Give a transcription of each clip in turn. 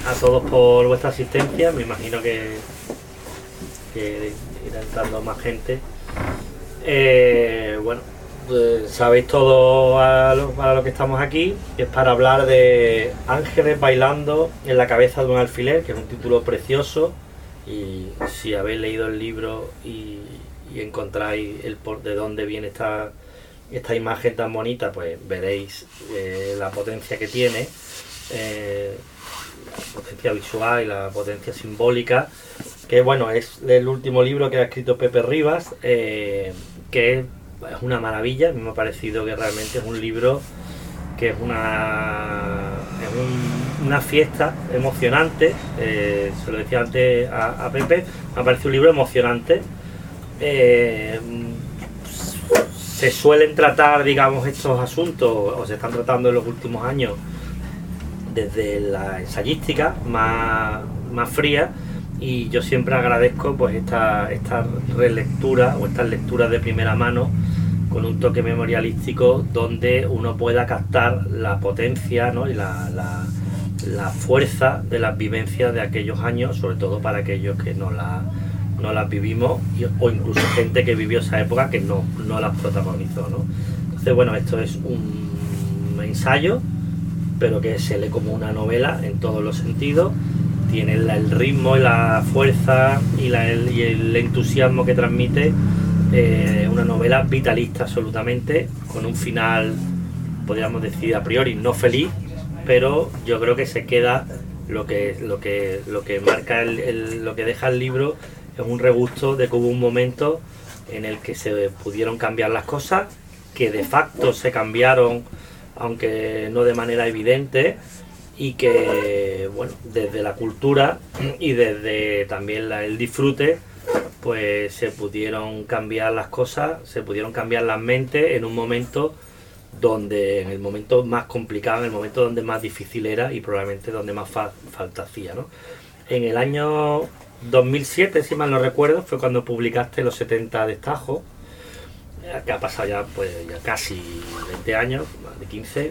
a todos por vuestra asistencia. Me imagino que irá entrando más gente. Bueno, sabéis todo para lo que estamos aquí. Es para hablar de Ángeles bailando en la cabeza de un alfiler, que es un título precioso. Y si habéis leído el libro y encontráis de dónde viene esta imagen tan bonita, pues veréis la potencia que tiene, la potencia visual y la potencia simbólica, que bueno, es el último libro que ha escrito Pepe Rivas, que es una maravilla. A mí me ha parecido que realmente es un libro que es una fiesta emocionante. Se lo decía antes a Pepe, me ha parecido un libro emocionante. Se suelen tratar, digamos, estos asuntos, o se están tratando en los últimos años desde la ensayística más fría, y yo siempre agradezco pues esta relectura o estas lecturas de primera mano con un toque memorialístico, donde uno pueda captar la potencia, ¿no? Y la fuerza de las vivencias de aquellos años, sobre todo para aquellos que no las vivimos, o incluso gente que vivió esa época que no las protagonizó, ¿no? Entonces, bueno, esto es un ensayo, pero que se lee como una novela en todos los sentidos. Tiene el ritmo y la fuerza y el entusiasmo que transmite, una novela vitalista absolutamente, con un final, podríamos decir a priori, no feliz, pero yo creo que se queda lo que marca lo que deja el libro. Es un regusto de que hubo un momento en el que se pudieron cambiar las cosas, que de facto se cambiaron, aunque no de manera evidente, y que, bueno, desde la cultura y desde también el disfrute, pues se pudieron cambiar las cosas, se pudieron cambiar las mentes en un momento en el momento más complicado, en el momento donde más difícil era y probablemente donde más falta hacía, ¿no? En el año 2007, si mal no recuerdo, fue cuando publicaste Los 70 Destajos, que ha pasado ya casi 20 años, más de 15,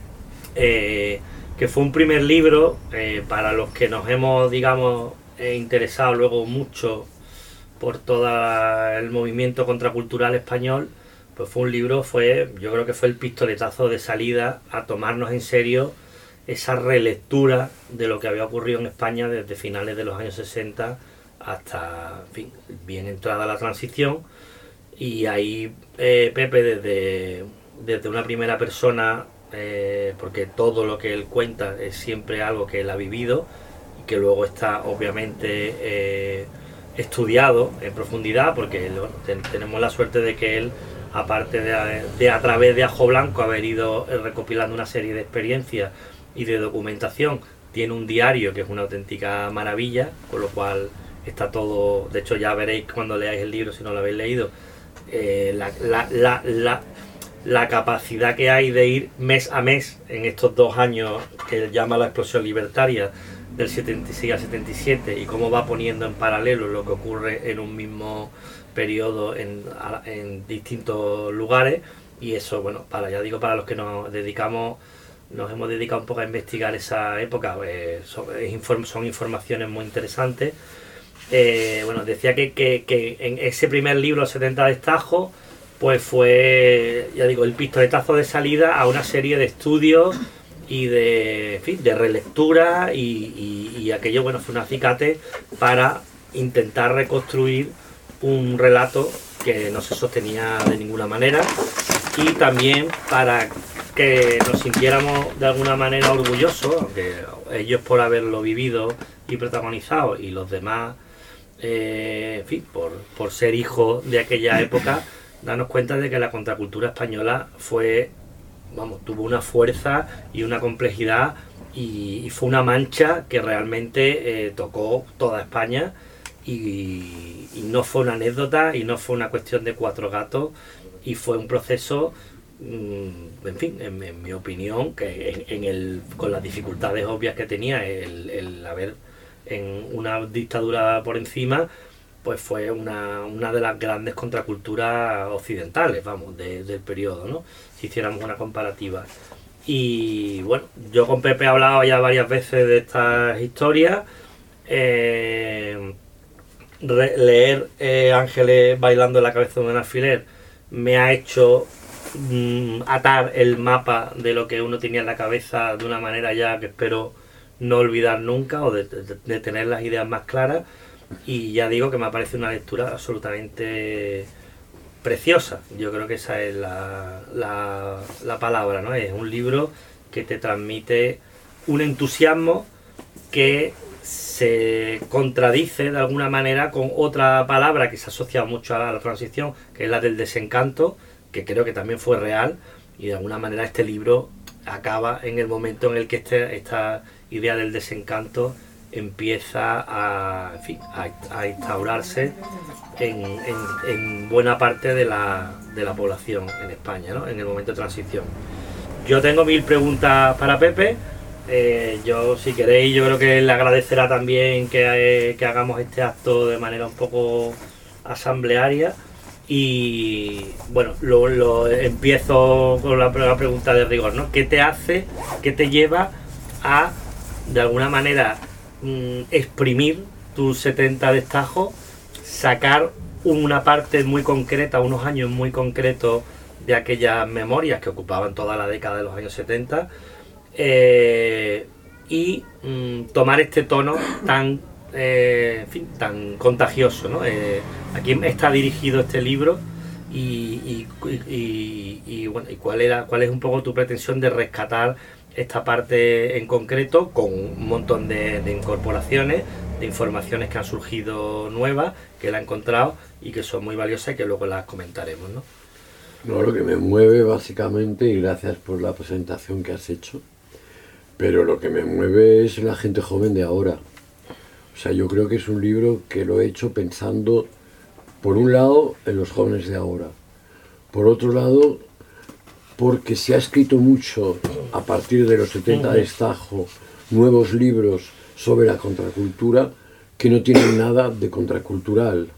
que fue un primer libro para los que nos hemos, digamos, interesado luego mucho por todo el movimiento contracultural español. Pues fue un libro, yo creo que fue el pistoletazo de salida a tomarnos en serio esa relectura de lo que había ocurrido en España desde finales de los años 60 hasta, en fin, bien entrada la transición. Y ahí Pepe, desde una primera persona, porque todo lo que él cuenta es siempre algo que él ha vivido y que luego está obviamente estudiado en profundidad, porque tenemos la suerte de que él, aparte de a través de Ajo Blanco haber ido recopilando una serie de experiencias y de documentación, tiene un diario que es una auténtica maravilla, con lo cual está todo. De hecho, ya veréis cuando leáis el libro, si no lo habéis leído, la capacidad que hay de ir mes a mes en estos 2 años que él llama la explosión libertaria, del 76 al 77, y cómo va poniendo en paralelo lo que ocurre en un mismo periodo en distintos lugares. Y eso, bueno, para los que nos hemos dedicado un poco a investigar esa época, son informaciones muy interesantes. Bueno, decía que en ese primer libro, 70 Destajos, pues fue, ya digo, el pistoletazo de salida a una serie de estudios y en fin, de relectura, y aquello, bueno, fue un acicate para intentar reconstruir un relato que no se sostenía de ninguna manera, y también para que nos sintiéramos de alguna manera orgullosos, aunque ellos por haberlo vivido y protagonizado, y los demás, en fin, por ser hijos de aquella época, darnos cuenta de que la contracultura española tuvo una fuerza y una complejidad, y fue una mancha que realmente tocó toda España, y no fue una anécdota, y no fue una cuestión de 4 gatos, y fue un proceso, en fin, en mi opinión, que con las dificultades obvias que tenía el haber en una dictadura por encima, pues fue una de las grandes contraculturas occidentales, del periodo, ¿no? Si hiciéramos una comparativa. Y bueno, yo con Pepe he hablado ya varias veces de estas historias. Leer Ángeles bailando en la cabeza de un alfiler me ha hecho atar el mapa de lo que uno tenía en la cabeza de una manera ya que espero no olvidar nunca, o de tener las ideas más claras. Y ya digo que me parece una lectura absolutamente preciosa. Yo creo que esa es la palabra, ¿no? Es un libro que te transmite un entusiasmo que se contradice de alguna manera con otra palabra que se asocia mucho a la transición, que es la del desencanto, que creo que también fue real, y de alguna manera este libro acaba en el momento en el que esta idea del desencanto empieza a instaurarse en buena parte de la población en España, ¿no? En el momento de transición. Yo tengo 1000 preguntas para Pepe. Yo, si queréis, yo creo que le agradecerá también que hagamos este acto de manera un poco asamblearia. Y bueno, lo empiezo con la primera pregunta de rigor, ¿no? ¿Qué te lleva a, de alguna manera, exprimir tus 70 destajos, sacar una parte muy concreta, unos años muy concretos de aquellas memorias que ocupaban toda la década de los años 70, y tomar este tono tan tan contagioso, ¿no? ¿A quién está dirigido este libro? Y bueno, ¿cuál es un poco tu pretensión de rescatar esta parte en concreto, con un montón de incorporaciones, de informaciones que han surgido nuevas, que él ha encontrado y que son muy valiosas y que luego las comentaremos, ¿no? No, lo que me mueve básicamente, y gracias por la presentación que has hecho, pero lo que me mueve es la gente joven de ahora. O sea, yo creo que es un libro que lo he hecho pensando, por un lado, en los jóvenes de ahora. Por otro lado, porque se ha escrito mucho a partir de los 70 de Estajo, nuevos libros sobre la contracultura que no tienen nada de contracultural.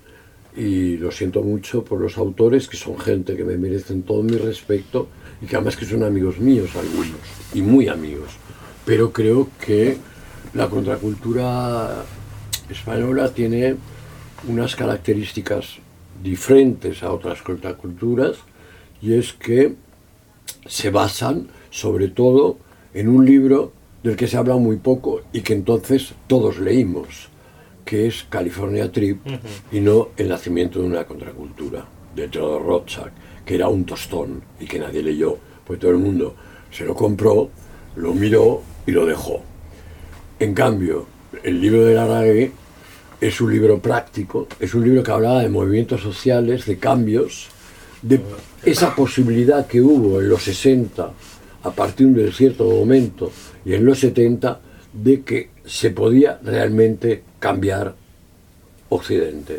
Y lo siento mucho por los autores, que son gente que me merecen todo mi respeto y que además que son amigos míos algunos, y muy amigos. Pero creo que la contracultura española tiene unas características diferentes a otras contraculturas, y es que se basan sobre todo en un libro del que se habla muy poco y que entonces todos leímos, que es California Trip, y no El nacimiento de una contracultura, de Theodor Rothschild, que era un tostón y que nadie leyó, pues todo el mundo se lo compró, lo miró y lo dejó. En cambio, el libro de Larragué es un libro práctico, es un libro que hablaba de movimientos sociales, de cambios, de esa posibilidad que hubo en los 60, a partir de cierto momento, y en los 70, de que se podía realmente cambiar Occidente.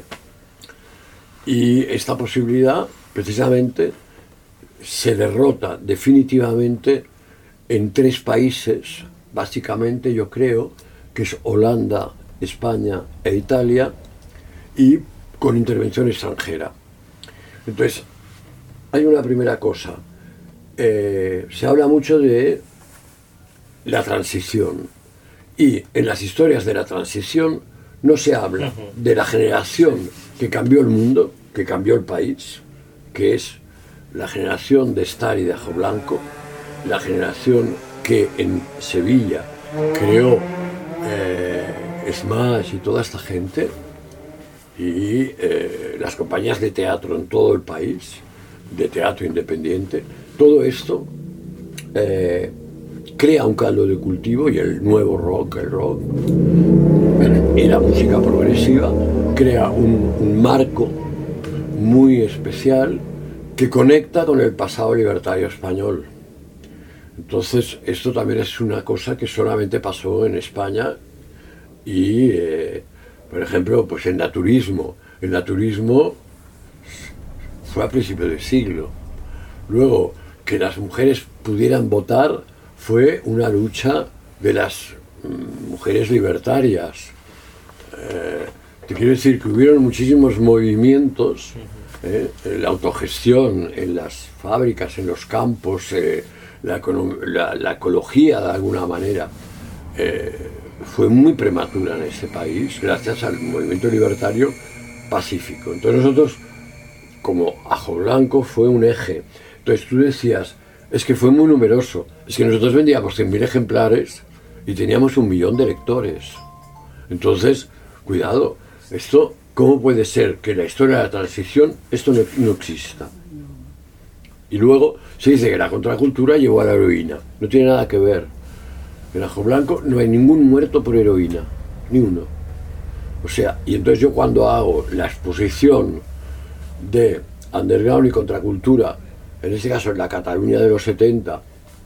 Y esta posibilidad, precisamente, se derrota definitivamente en 3 países, básicamente yo creo, que es Holanda, España e Italia, y con intervención extranjera. Entonces, hay una primera cosa. Se habla mucho de la transición, y en las historias de la transición no se habla de la generación que cambió el mundo, que cambió el país, que es la generación de Star y de Ajo Blanco, la generación que en Sevilla creó Smash y toda esta gente, y las compañías de teatro en todo el país, de teatro independiente. Todo esto crea un caldo de cultivo, y el nuevo rock, el rock y la música progresiva, crea un marco muy especial que conecta con el pasado libertario español. Entonces, esto también es una cosa que solamente pasó en España, y, por ejemplo, pues el naturismo. El naturismo fue a principios del siglo. Luego, que las mujeres pudieran votar fue una lucha de las mujeres libertarias. Te quiero decir que hubieron muchísimos movimientos, la autogestión en las fábricas, en los campos, la ecología de alguna manera fue muy prematura en este país gracias al movimiento libertario pacífico. Entonces nosotros, como Ajo Blanco fue un eje, entonces tú decías, es que fue muy numeroso, es que nosotros vendíamos 100.000 ejemplares y teníamos 1 millón de lectores. Entonces, cuidado, esto, ¿cómo puede ser que en la historia de la transición esto no exista? Y luego se dice que la contracultura llevó a la heroína. No tiene nada que ver. En Ajo Blanco no hay ningún muerto por heroína, ni uno. O sea, y entonces yo cuando hago la exposición de underground y contracultura, en este caso en la Cataluña de los 70,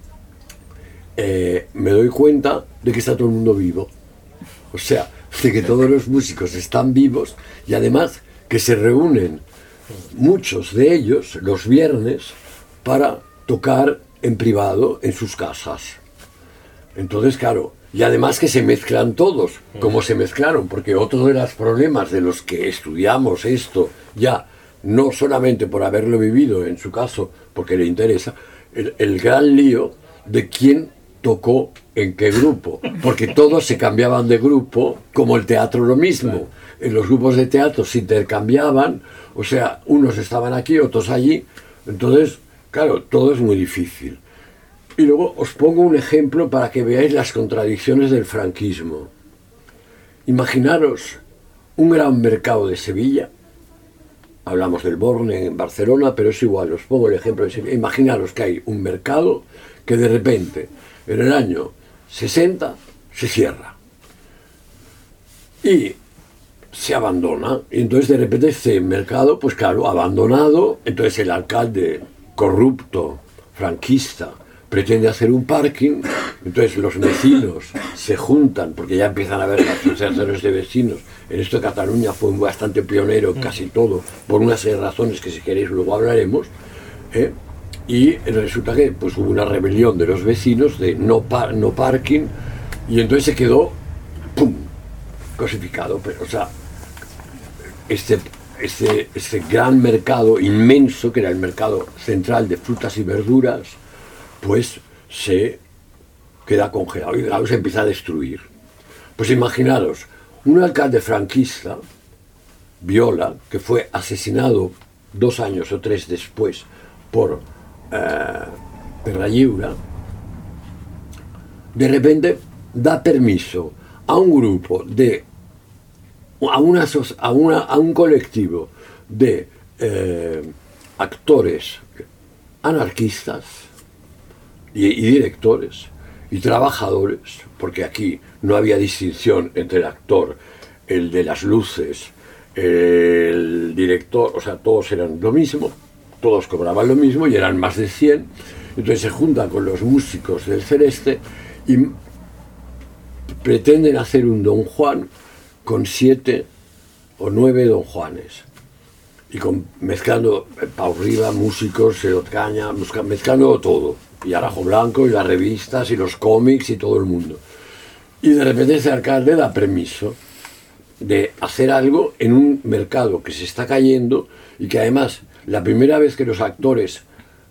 me doy cuenta de que está todo el mundo vivo. O sea, de que todos los músicos están vivos y además que se reúnen muchos de ellos los viernes para tocar en privado en sus casas. Entonces, claro, y además que se mezclan todos, como se mezclaron, porque otro de los problemas de los que estudiamos esto ya, no solamente por haberlo vivido, en su caso, porque le interesa, el gran lío de quién tocó en qué grupo, porque todos se cambiaban de grupo, como el teatro lo mismo. En los grupos de teatro se intercambiaban, o sea, unos estaban aquí, otros allí, entonces, claro, todo es muy difícil. Y luego os pongo un ejemplo para que veáis las contradicciones del franquismo. Imaginaros un gran mercado de Sevilla, hablamos del Borne en Barcelona, pero es igual, os pongo el ejemplo de Sevilla. Imaginaros que hay un mercado que de repente, en el año 60, se cierra. Y se abandona. Y entonces de repente este mercado, pues claro, abandonado, entonces el alcalde corrupto, franquista, pretende hacer un parking, entonces los vecinos se juntan, porque ya empiezan a haber las asociaciones de vecinos. En esto de Cataluña fue bastante pionero casi todo, por unas razones que si queréis luego hablaremos, y resulta que pues hubo una rebelión de los vecinos de no parking, y entonces se quedó, ¡pum!, cosificado. Pero, o sea, este gran mercado inmenso, que era el mercado central de frutas y verduras, pues se queda congelado y claro, se empieza a destruir. Pues imaginaros, un alcalde franquista, Viola, que fue asesinado 2 años o 3 después por Perra-Lliure, de repente da permiso a un grupo a un colectivo de actores anarquistas y directores y trabajadores, porque aquí no había distinción entre el actor, el de las luces, el director, o sea, todos eran lo mismo, todos cobraban lo mismo y eran más de 100, entonces se juntan con los músicos del Celeste y pretenden hacer un Don Juan con 7 o 9 Don Juanes. Y mezclando Pau Riba, músicos, Serotcaña, mezclando todo. Y Ajo Blanco, y las revistas, y los cómics, y todo el mundo. Y de repente ese alcalde da permiso de hacer algo en un mercado que se está cayendo y que además, la primera vez que los actores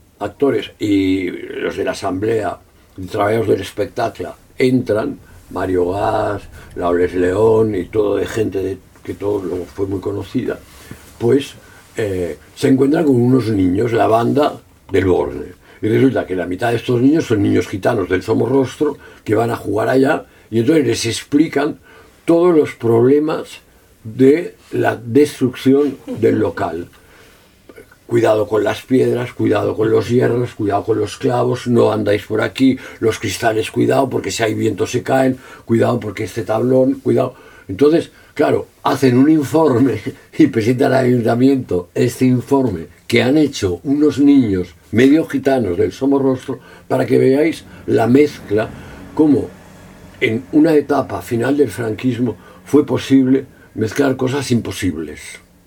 y los de la Asamblea, y trabajadores del espectáculo, entran, Mario Gas, Laules León y todo de gente que todo luego fue muy conocida, pues se encuentran con unos niños, la banda del Borne. Y resulta que la mitad de estos niños son niños gitanos del Somorrostro que van a jugar allá y entonces les explican todos los problemas de la destrucción del local. Cuidado con las piedras, cuidado con los hierros, cuidado con los clavos, no andáis por aquí, los cristales, cuidado porque si hay viento se caen, cuidado porque este tablón, cuidado. Entonces, claro, hacen un informe y presentan al ayuntamiento este informe que han hecho unos niños medio gitanos del Somorrostro para que veáis la mezcla, cómo en una etapa final del franquismo fue posible mezclar cosas imposibles.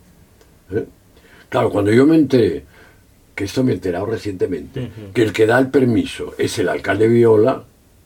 Claro, cuando yo me enteré, que esto me he enterado recientemente, que el que da el permiso es el alcalde Viola,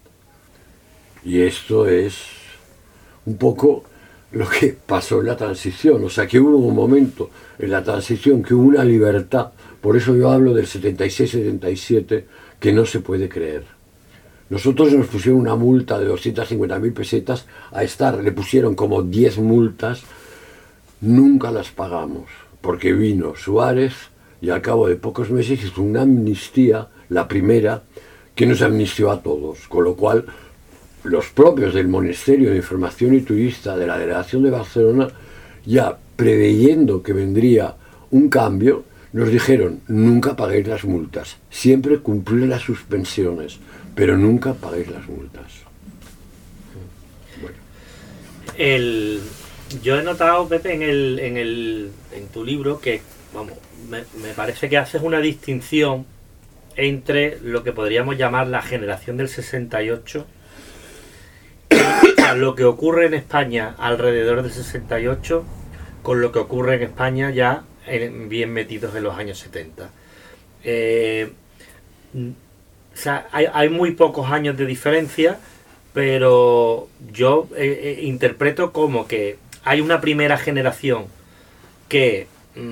y esto es un poco lo que pasó en la transición, o sea que hubo un momento en la transición que hubo una libertad, por eso yo hablo del 76-77, que no se puede creer. Nosotros nos pusieron una multa de 250.000 pesetas, a Estar le pusieron como 10 multas, nunca las pagamos, porque vino Suárez y al cabo de pocos meses hizo una amnistía, la primera, que nos amnistió a todos, con lo cual los propios del Ministerio de Información y Turista de la Delegación de Barcelona, ya preveyendo que vendría un cambio, nos dijeron: nunca paguéis las multas, siempre cumplir las suspensiones, pero nunca paguéis las multas. Bueno. Yo he notado, Pepe, en tu libro que, vamos, me parece que haces una distinción entre lo que podríamos llamar la generación del 68, lo que ocurre en España alrededor del 68, con lo que ocurre en España ya bien metidos en los años 70. O sea, hay muy pocos años de diferencia, pero yo interpreto como que hay una primera generación que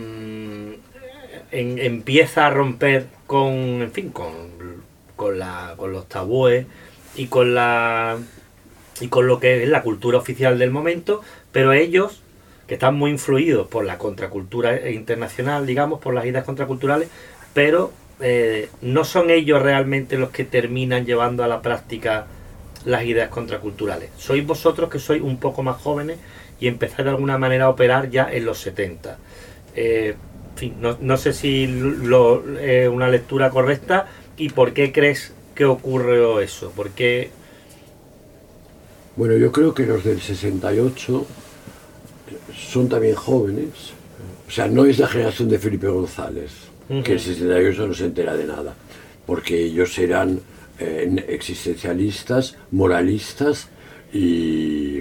empieza a romper con, en fin, con los tabúes y con lo que es la cultura oficial del momento, pero ellos, que están muy influidos por la contracultura internacional, digamos, por las ideas contraculturales, pero no son ellos realmente los que terminan llevando a la práctica las ideas contraculturales. Sois vosotros, que sois un poco más jóvenes y empezáis de alguna manera a operar ya en los 70. En fin, no sé si es una lectura correcta, y por qué crees que ocurrió eso. ¿Por qué? Bueno, yo creo que los del 68 son también jóvenes. O sea, no es la generación de Felipe González, que el 68 no se entera de nada, porque ellos eran existencialistas, moralistas y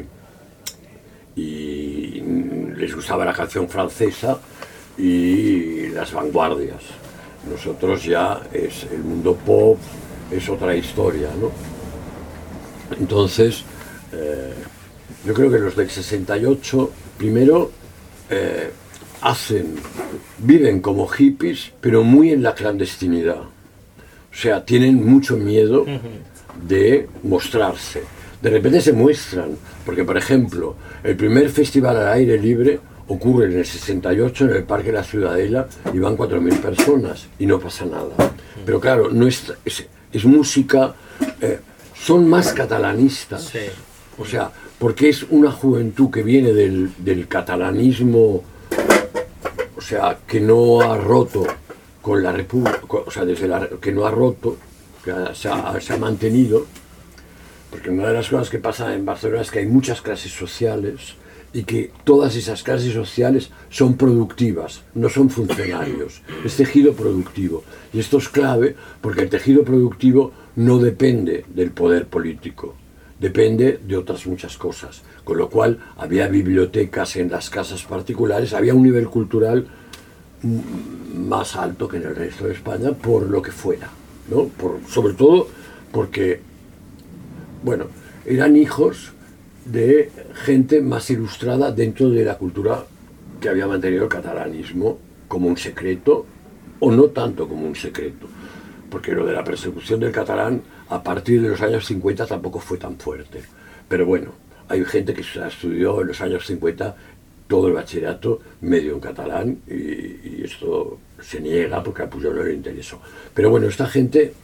les gustaba la canción francesa y las vanguardias. Nosotros ya es el mundo pop, es otra historia, ¿no? Entonces, yo creo que los del 68, primero, viven como hippies, pero muy en la clandestinidad. O sea, tienen mucho miedo de mostrarse. De repente se muestran, porque, por ejemplo, el primer festival al aire libre ocurre en el 68 en el Parque de la Ciudadela y van 4.000 personas y no pasa nada. Pero claro, no es música, son más catalanistas. Sí. O sea, porque es una juventud que viene del catalanismo, o sea, que no ha roto con la República, o sea, que no ha roto, que se ha mantenido, porque una de las cosas que pasa en Barcelona es que hay muchas clases sociales y que todas esas clases sociales son productivas, no son funcionarios, es tejido productivo. Y esto es clave porque el tejido productivo no depende del poder político, depende de otras muchas cosas, con lo cual había bibliotecas en las casas particulares, había un nivel cultural más alto que en el resto de España, por lo que fuera, ¿no? Sobre todo porque, bueno, eran hijos de gente más ilustrada dentro de la cultura que había mantenido el catalanismo como un secreto, o no tanto como un secreto, porque lo de la persecución del catalán a partir de los años 50 tampoco fue tan fuerte. Pero bueno, hay gente que estudió en los años 50 todo el bachillerato medio en catalán y esto se niega porque a Pujol no le interesó. Pero bueno, esta gente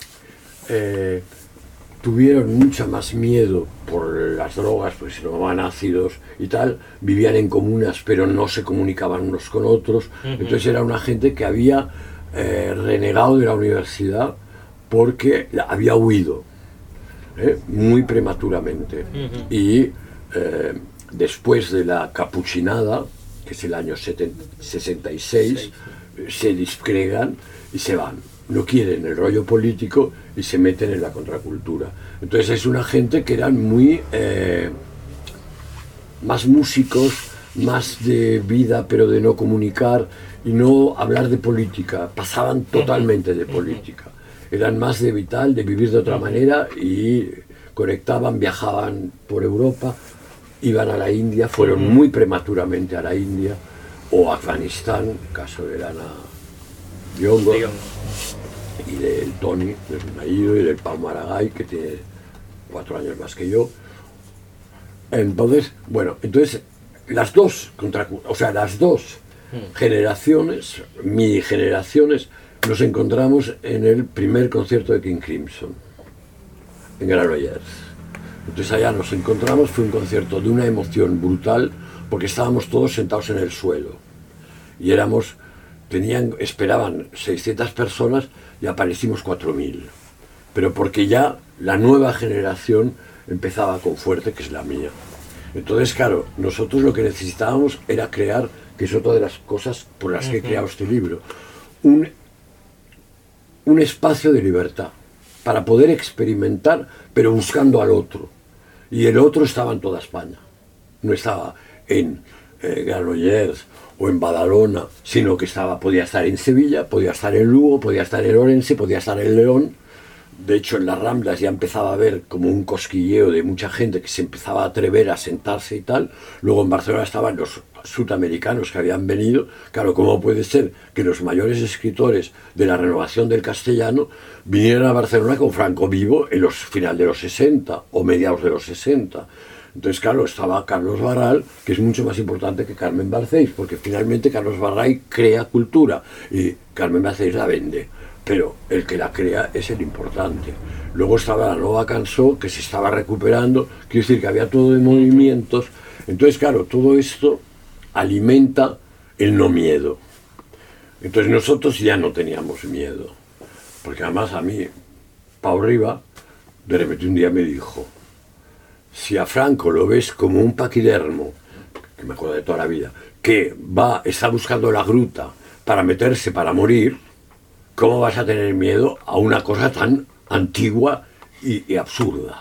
tuvieron mucho más miedo por las drogas, pues se tomaban ácidos y tal, vivían en comunas pero no se comunicaban unos con otros. Entonces era una gente que había renegado de la universidad porque había huido muy prematuramente. Y después de la capuchinada, que es el año 66, se disgregan y se van. No quieren el rollo político y se meten en la contracultura. Entonces es una gente que eran muy más músicos, más de vida pero de no comunicar y no hablar de política, pasaban totalmente de política. Eran más de vital, de vivir de otra manera, y conectaban, viajaban por Europa, iban a la India, fueron muy prematuramente a la India o a Afganistán, caso de Lana Diongo, y del Tony, de su marido, y del Pau Maragall, que tiene 4 años más que yo. Entonces, bueno, las dos generaciones, mi generaciones, nos encontramos en el primer concierto de King Crimson, en Granollers. Entonces allá nos encontramos, fue un concierto de una emoción brutal, porque estábamos todos sentados en el suelo. Y esperaban 600 personas y aparecimos 4000. Pero porque ya la nueva generación empezaba con fuerte, que es la mía. Entonces, claro, nosotros lo que necesitábamos era crear, que es otra de las cosas por las que he creado este libro, un espacio de libertad para poder experimentar, pero buscando al otro. Y el otro estaba en toda España. No estaba en Granollers o en Badalona, sino que podía estar en Sevilla, podía estar en Lugo, podía estar en Orense, podía estar en León. De hecho, en las Ramblas ya empezaba a haber como un cosquilleo de mucha gente que se empezaba a atrever a sentarse y tal. Luego en Barcelona estaban los sudamericanos que habían venido. Claro, ¿cómo puede ser que los mayores escritores de la renovación del castellano vinieran a Barcelona con Franco vivo en los finales de los 60 o mediados de los 60? Entonces, claro, estaba Carlos Barral, que es mucho más importante que Carmen Balcells, porque finalmente Carlos Barral crea cultura y Carmen Balcells la vende. Pero el que la crea es el importante. Luego estaba la Nova Cançó, que se estaba recuperando, quiero decir que había todo de movimientos. Entonces, claro, todo esto alimenta el no miedo. Entonces nosotros ya no teníamos miedo. Porque además a mí, Pau Riba, de repente un día me dijo, si a Franco lo ves como un paquidermo, que me acuerdo de toda la vida, que está buscando la gruta para meterse para morir, ¿cómo vas a tener miedo a una cosa tan antigua y absurda?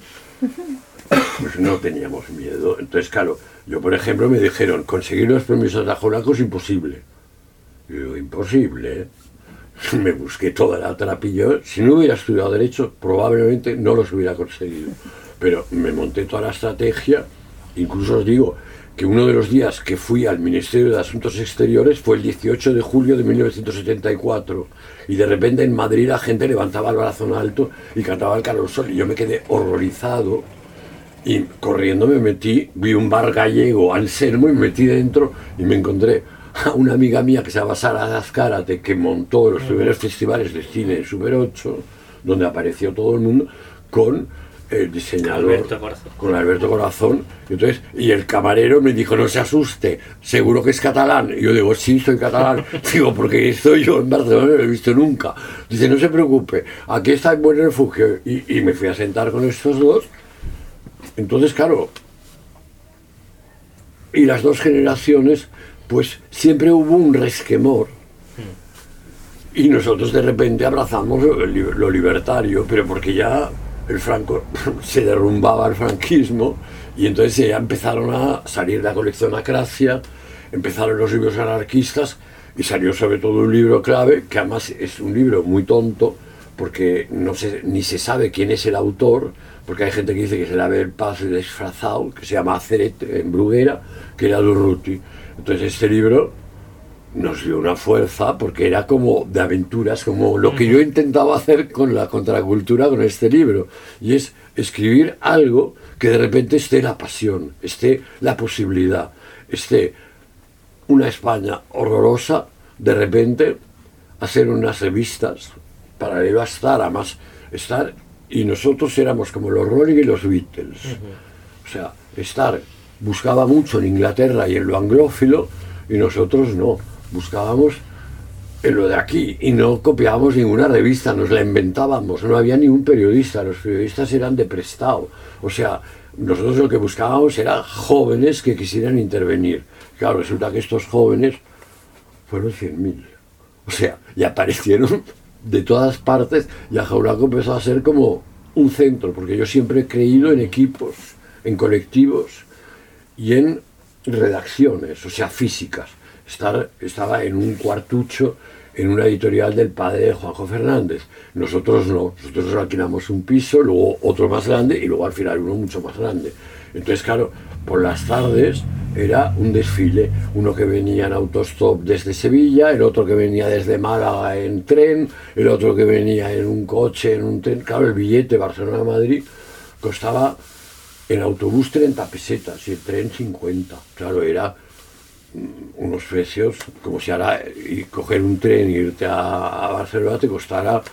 Pues no teníamos miedo. Entonces, claro, yo por ejemplo me dijeron, conseguir los permisos de Ajonaco es imposible. Y yo, imposible, ¿eh? Me busqué toda la trapilla. Si no hubiera estudiado Derecho, probablemente no los hubiera conseguido. Pero me monté toda la estrategia. Incluso os digo que uno de los días que fui al Ministerio de Asuntos Exteriores fue el 18 de julio de 1974 y de repente en Madrid la gente levantaba el brazo en alto y cantaba el Carlos Sol y yo me quedé horrorizado y corriendo me metí, vi un bar gallego, Anselmo, y me metí dentro y me encontré a una amiga mía que se llama Sara Azcárate, que montó los primeros festivales de cine en Super 8, donde apareció todo el mundo, con el diseñador, con Alberto Corazón. Y el camarero me dijo, no se asuste, seguro que es catalán. Y yo digo, sí, soy catalán. Digo, porque estoy yo en Barcelona, no lo he visto nunca. Dice, no se preocupe, aquí está en buen refugio. Y me fui a sentar con estos dos. Entonces, claro, y las dos generaciones, pues siempre hubo un resquemor. Y nosotros de repente abrazamos lo libertario, pero porque ya el Franco se derrumbaba el franquismo y entonces ya empezaron a salir de la colección Acracia, empezaron los libros anarquistas y salió sobre todo un libro clave, que además es un libro muy tonto porque ni se sabe quién es el autor, porque hay gente que dice que se la ve el paso disfrazado, que se llama Aceret en Bruguera, que era Durruti. Entonces este libro nos dio una fuerza porque era como de aventuras, como lo que yo intentaba hacer con la contracultura con este libro, y es escribir algo que de repente esté la pasión, esté la posibilidad, esté una España horrorosa, de repente hacer unas revistas para estar, y nosotros éramos como los Rolling y los Beatles. O sea, buscaba mucho en Inglaterra y en lo anglófilo, y nosotros no. Buscábamos en lo de aquí y no copiábamos ninguna revista, nos la inventábamos, no había ningún periodista, los periodistas eran de prestado. O sea, nosotros lo que buscábamos era jóvenes que quisieran intervenir. Claro, resulta que estos jóvenes fueron 100.000. O sea, y aparecieron de todas partes y Ajonaco empezó a ser como un centro, porque yo siempre he creído en equipos, en colectivos y en redacciones, o sea, físicas. Estaba en un cuartucho en una editorial del padre de Juanjo Fernández. Nosotros no, nosotros alquilamos un piso, luego otro más grande y luego al final uno mucho más grande. Entonces, claro, por las tardes era un desfile, uno que venía en autostop desde Sevilla, el otro que venía desde Málaga en tren, el otro que venía en un coche, en un tren. Claro, el billete Barcelona-Madrid costaba en autobús 30 pesetas y el tren 50. Claro, era unos precios como si ahora y coger un tren e irte a Barcelona te costara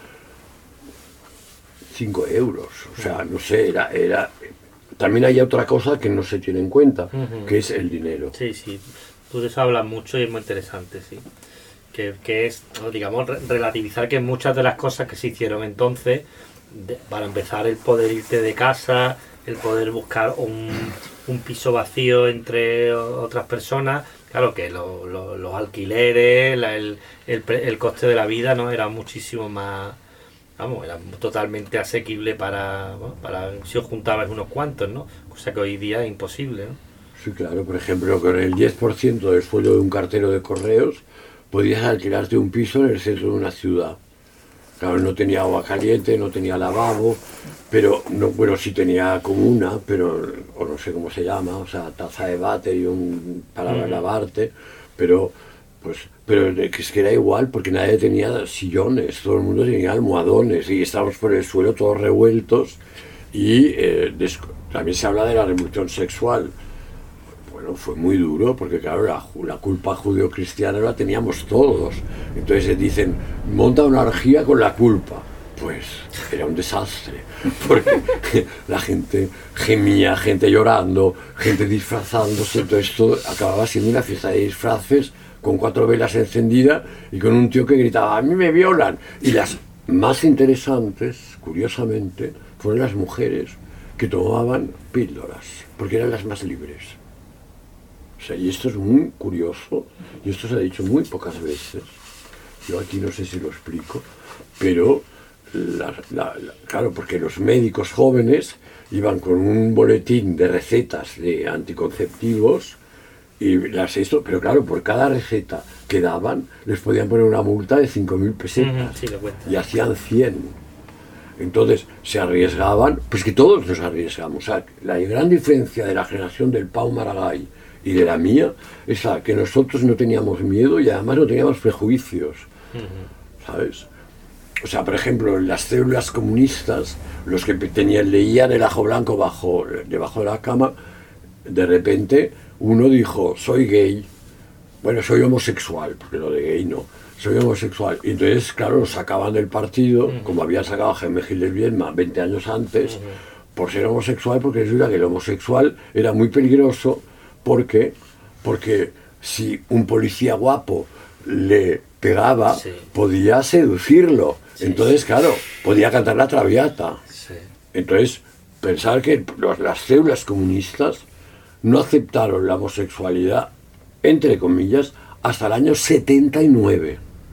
5 euros. O sea, no sé, era. También hay otra cosa que no se tiene en cuenta, que es el dinero. Sí, sí. Tú de eso hablas mucho y es muy interesante, sí. Que es, digamos, relativizar que muchas de las cosas que se hicieron entonces, para empezar, el poder irte de casa, el poder buscar un piso vacío entre otras personas, claro que los alquileres, el coste de la vida, ¿no? Era muchísimo más... Vamos, era totalmente asequible para si os juntabais unos cuantos, ¿no? Cosa que hoy día es imposible, ¿no? Sí, claro, por ejemplo, con el 10% del sueldo de un cartero de correos podías alquilarte un piso en el centro de una ciudad. Claro, no tenía agua caliente, no tenía lavabo, pero, no, bueno, sí tenía comuna, pero, o no sé cómo se llama, o sea, taza de váter y para lavarte, pero es que era igual porque nadie tenía sillones, todo el mundo tenía almohadones y estábamos por el suelo todos revueltos y también se habla de la revolución sexual. Bueno, fue muy duro porque claro, la culpa judeocristiana la teníamos todos. Entonces dicen, monta una orgía con la culpa. Pues era un desastre, porque la gente gemía, gente llorando, gente disfrazándose, todo esto acababa siendo una fiesta de disfraces con 4 velas encendidas y con un tío que gritaba, ¡a mí me violan! Y las más interesantes, curiosamente, fueron las mujeres que tomaban píldoras, porque eran las más libres. O sea, y esto es muy curioso, y esto se ha dicho muy pocas veces. Yo aquí no sé si lo explico, pero claro, porque los médicos jóvenes iban con un boletín de recetas de anticonceptivos y pero claro, por cada receta que daban les podían poner una multa de 5.000 pesetas Sí, y hacían 100. Entonces se arriesgaban, pues que todos nos arriesgamos. O sea, la gran diferencia de la generación del Pau Maragall y de la mía es que nosotros no teníamos miedo y además no teníamos prejuicios, ¿sabes? O sea, por ejemplo, en las células comunistas, los que leían el ajo blanco debajo de la cama, de repente uno dijo, soy gay, bueno, soy homosexual, porque lo de gay no, soy homosexual. Y entonces, claro, lo sacaban del partido, como había sacado a Jaime Gil de Biedma 20 años antes, por ser homosexual, porque resulta que el homosexual era muy peligroso, porque si un policía guapo le pegaba, podía seducirlo. Entonces, claro, podía cantar la Traviata. Entonces, pensar que las células comunistas no aceptaron la homosexualidad, entre comillas, hasta el año 79.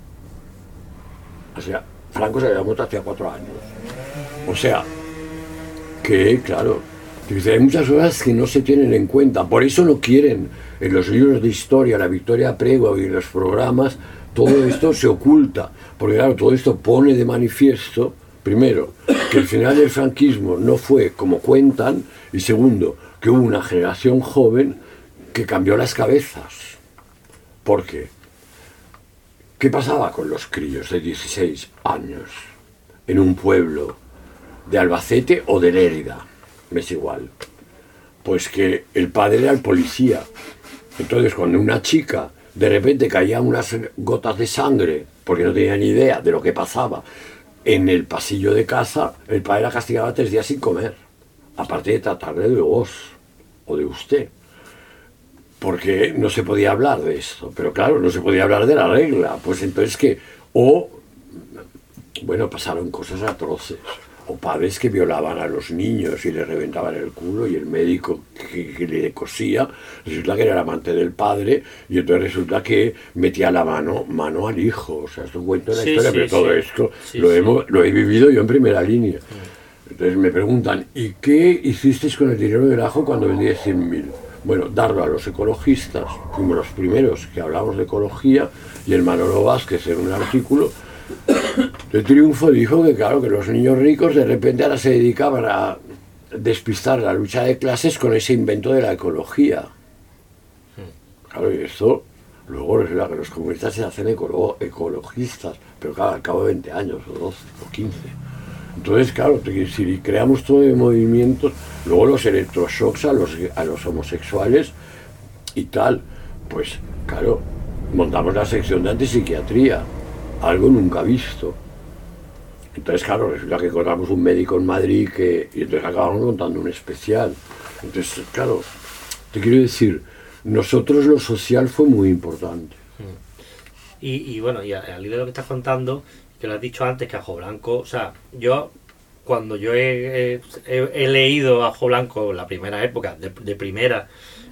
O sea, Franco se había muerto hacía 4 años. O sea, que, claro, hay muchas cosas que no se tienen en cuenta. Por eso no quieren, en los libros de historia, la Victoria Prego y en los programas, todo esto se oculta. Porque, claro, todo esto pone de manifiesto, primero, que el final del franquismo no fue como cuentan, y segundo, que hubo una generación joven que cambió las cabezas. ¿Por qué? ¿Qué pasaba con los críos de 16 años en un pueblo de Albacete o de Lérida? Me es igual. Pues que el padre era el policía. Entonces, cuando una chica de repente caía unas gotas de sangre, porque no tenía ni idea de lo que pasaba, en el pasillo de casa, el padre la castigaba 3 días sin comer, aparte de tratarle de vos o de usted, porque no se podía hablar de esto. Pero claro, no se podía hablar de la regla, pues entonces bueno, pasaron cosas atroces, o padres que violaban a los niños y le reventaban el culo, y el médico que le cosía resulta que era el amante del padre, y entonces resulta que metía la mano al hijo. O sea, esto cuento en la historia, pero todo esto lo he vivido yo en primera línea. Entonces me preguntan, ¿y qué hicisteis con el dinero del ajo cuando vendíais 100.000? Bueno, darlo a los ecologistas. Fuimos los primeros que hablamos de ecología, y el Manolo Vázquez en un artículo de Triunfo dijo que claro, que los niños ricos de repente ahora se dedicaban a despistar la lucha de clases con ese invento de la ecología. Claro, y esto, luego resulta que los comunistas se hacen ecologistas, pero claro, al cabo de 20 años, o 12, o 15. Entonces, claro, si creamos todo de movimientos, luego los electroshocks a los homosexuales y tal, pues claro, montamos la sección de antipsiquiatría, algo nunca visto. Entonces, claro, resulta que encontramos un médico en Madrid y entonces acabamos montando un especial. Entonces, claro, te quiero decir, nosotros lo social fue muy importante. Y bueno, y al hilo de lo que estás contando, que lo has dicho antes, que Ajo Blanco, o sea, cuando yo he leído Ajo Blanco la primera época, de primera,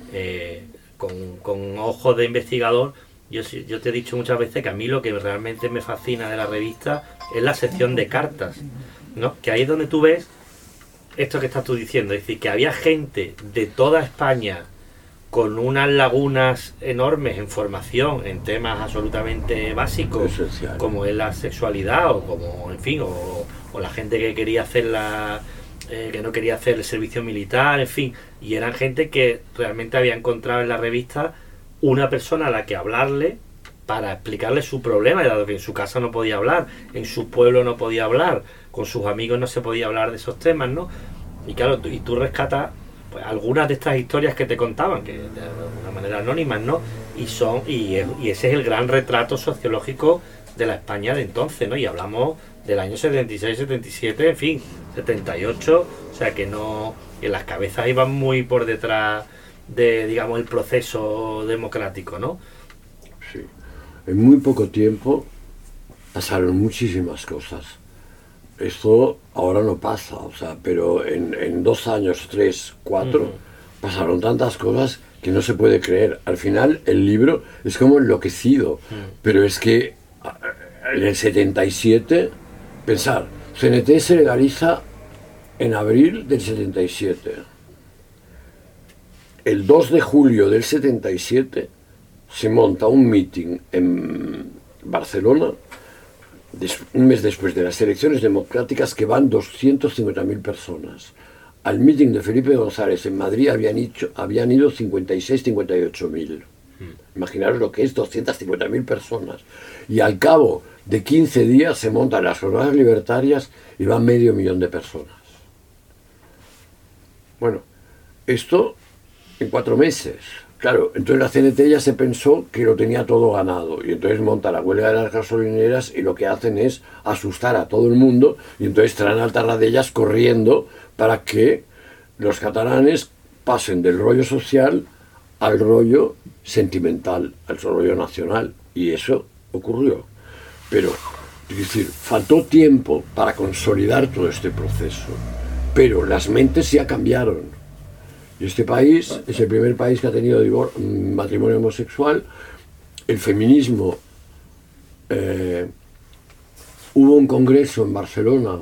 con ojos de investigador, yo te he dicho muchas veces que a mí lo que realmente me fascina de la revista es la sección de cartas, ¿no? Que ahí es donde tú ves esto que estás tú diciendo, es decir, que había gente de toda España con unas lagunas enormes en formación en temas absolutamente básicos, como es la sexualidad, o como, en fin, o la gente que quería hacer que no quería hacer el servicio militar, en fin, y eran gente que realmente había encontrado en la revista una persona a la que hablarle para explicarle su problema, dado que en su casa no podía hablar, en su pueblo no podía hablar, con sus amigos no se podía hablar de esos temas, ¿no? Y claro, y tú rescatas pues algunas de estas historias que te contaban, que de una manera anónimas, ¿no? Y ese es el gran retrato sociológico de la España de entonces, ¿no? Y hablamos del año 76, 77, en fin, 78, o sea que no, que las cabezas iban muy por detrás de, digamos, el proceso democrático, ¿no? Sí. En muy poco tiempo pasaron muchísimas cosas. Esto ahora no pasa, o sea, pero en 2 años, 3, 4, pasaron tantas cosas que no se puede creer. Al final el libro es como enloquecido, pero es que en el 77, pensar, CNT se legaliza en abril del 77. El 2 de julio del 77 se monta un meeting en Barcelona, un mes después de las elecciones democráticas, que van 250.000 personas. Al meeting de Felipe González en Madrid habían ido 56, 58.000. Imaginaros lo que es 250.000 personas. Y al cabo de 15 días se montan las jornadas libertarias y van 500.000 de personas. Bueno, esto en 4 meses. Claro, entonces la CNT ya se pensó que lo tenía todo ganado y entonces monta la huelga de las gasolineras y lo que hacen es asustar a todo el mundo y entonces traen al Tarradellas corriendo para que los catalanes pasen del rollo social al rollo sentimental, al rollo nacional, y eso ocurrió. Pero, es decir, faltó tiempo para consolidar todo este proceso, pero las mentes ya cambiaron. Y este país es el primer país que ha tenido matrimonio homosexual. El feminismo, hubo un congreso en Barcelona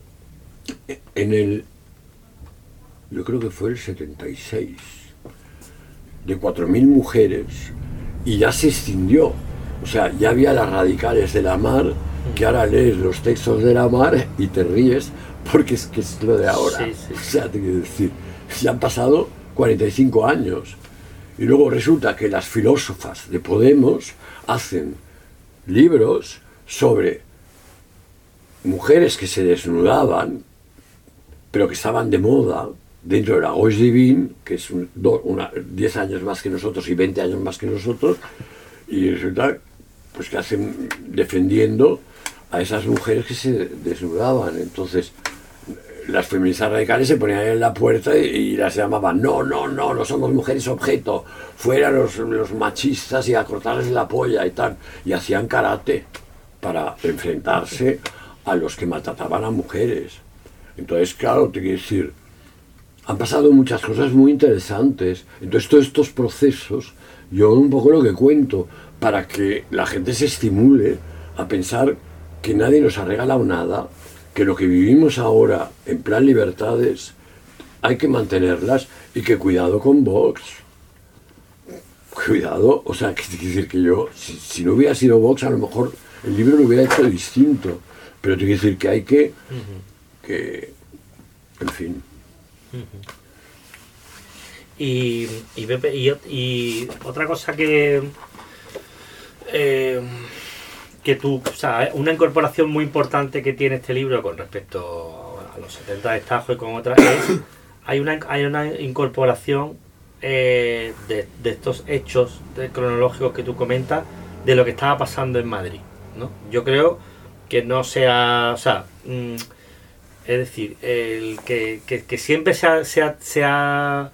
yo creo que fue el 76, de 4.000 mujeres, y ya se extinguió. O sea, ya había las radicales de la mar, que ahora lees los textos de la mar y te ríes, porque es que es lo de ahora. Sí, sí. O sea, te quiero decir, ya han pasado 45 años. Y luego resulta que las filósofas de Podemos hacen libros sobre mujeres que se desnudaban, pero que estaban de moda dentro de la Gauche Divine, que es 10 años más que nosotros y 20 años más que nosotros, y resulta pues que hacen defendiendo a esas mujeres que se desnudaban. Entonces las feministas radicales se ponían en la puerta y las llamaban, no somos mujeres objeto, fuera los machistas y a cortarles la polla y tal, y hacían karate para enfrentarse a los que maltrataban a mujeres. Entonces, claro, te quiero decir, han pasado muchas cosas muy interesantes. Entonces, todos estos procesos, yo un poco lo que cuento, para que la gente se estimule a pensar que nadie nos ha regalado nada, que lo que vivimos ahora en plan libertades hay que mantenerlas, y que cuidado con Vox. Cuidado, o sea, que decir que yo, si no hubiera sido Vox, a lo mejor el libro lo hubiera hecho distinto, pero te quiero decir que hay que, en fin. Pepe, y otra cosa que tú, o sea, una incorporación muy importante que tiene este libro con respecto a los 70 de Tajo y con otras es, hay una incorporación de estos hechos cronológicos que tú comentas de lo que estaba pasando en Madrid, ¿no? Yo creo que no sea, o sea, es decir, el que siempre se ha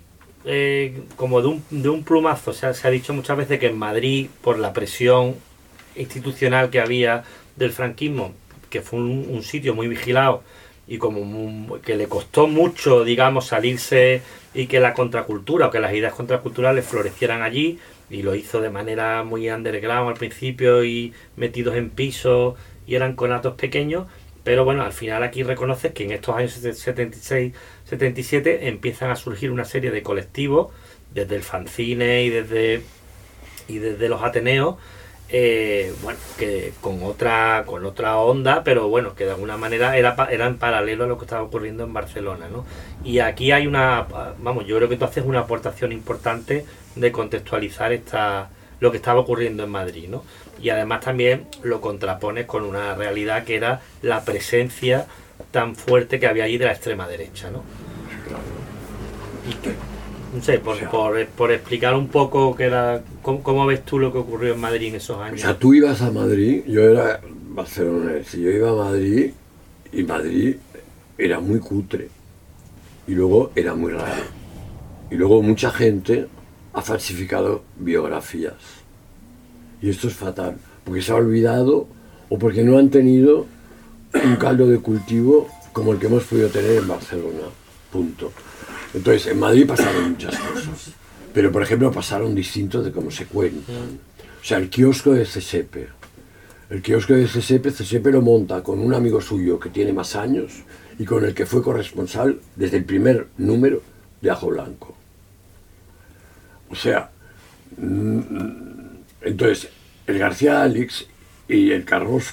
como de un plumazo se ha dicho muchas veces que en Madrid, por la presión institucional que había del franquismo, que fue un sitio muy vigilado y que le costó mucho, digamos, salirse, y que la contracultura o que las ideas contraculturales florecieran allí, y lo hizo de manera muy underground al principio y metidos en pisos y eran conatos pequeños, pero bueno, al final aquí reconoces que en estos años 76, 77 empiezan a surgir una serie de colectivos, desde el fanzine y desde los Ateneos, bueno, que con otra onda, pero bueno, que de alguna manera era en paralelo a lo que estaba ocurriendo en Barcelona, ¿no? Y aquí hay vamos, yo creo que tú haces una aportación importante de contextualizar lo que estaba ocurriendo en Madrid, ¿no? Y además también lo contrapones con una realidad que era la presencia tan fuerte que había allí de la extrema derecha, ¿no? Y que, no sé, por explicar un poco cómo ves tú lo que ocurrió en Madrid en esos años. O sea, tú ibas a Madrid, yo era barcelonés, yo iba a Madrid y Madrid era muy cutre y luego era muy raro. Y luego mucha gente ha falsificado biografías. Y esto es fatal, porque se ha olvidado o porque no han tenido un caldo de cultivo como el que hemos podido tener en Barcelona. Punto. Entonces, en Madrid pasaron muchas cosas, pero por ejemplo pasaron distintos de cómo se cuentan. O sea, el kiosco de Cesepe. El kiosco de Cesepe lo monta con un amigo suyo que tiene más años y con el que fue corresponsal desde el primer número de Ajo Blanco. O sea, entonces, el García Alix y el Carrasco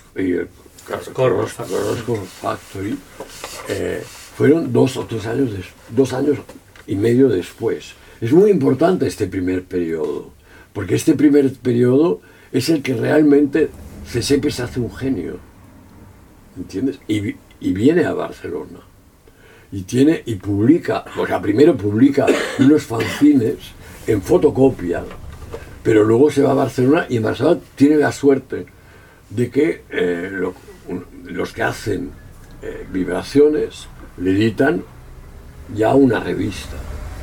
Factory fueron 2 o 3 años, 2 años y medio después. Es muy importante este primer periodo, porque este primer periodo es el que realmente Cesepe se hace un genio, ¿entiendes? Y viene a Barcelona y publica, o sea, primero publica unos fanzines en fotocopia, pero luego se va a Barcelona y en Barcelona tiene la suerte de que los que hacen vibraciones le editan ya una revista.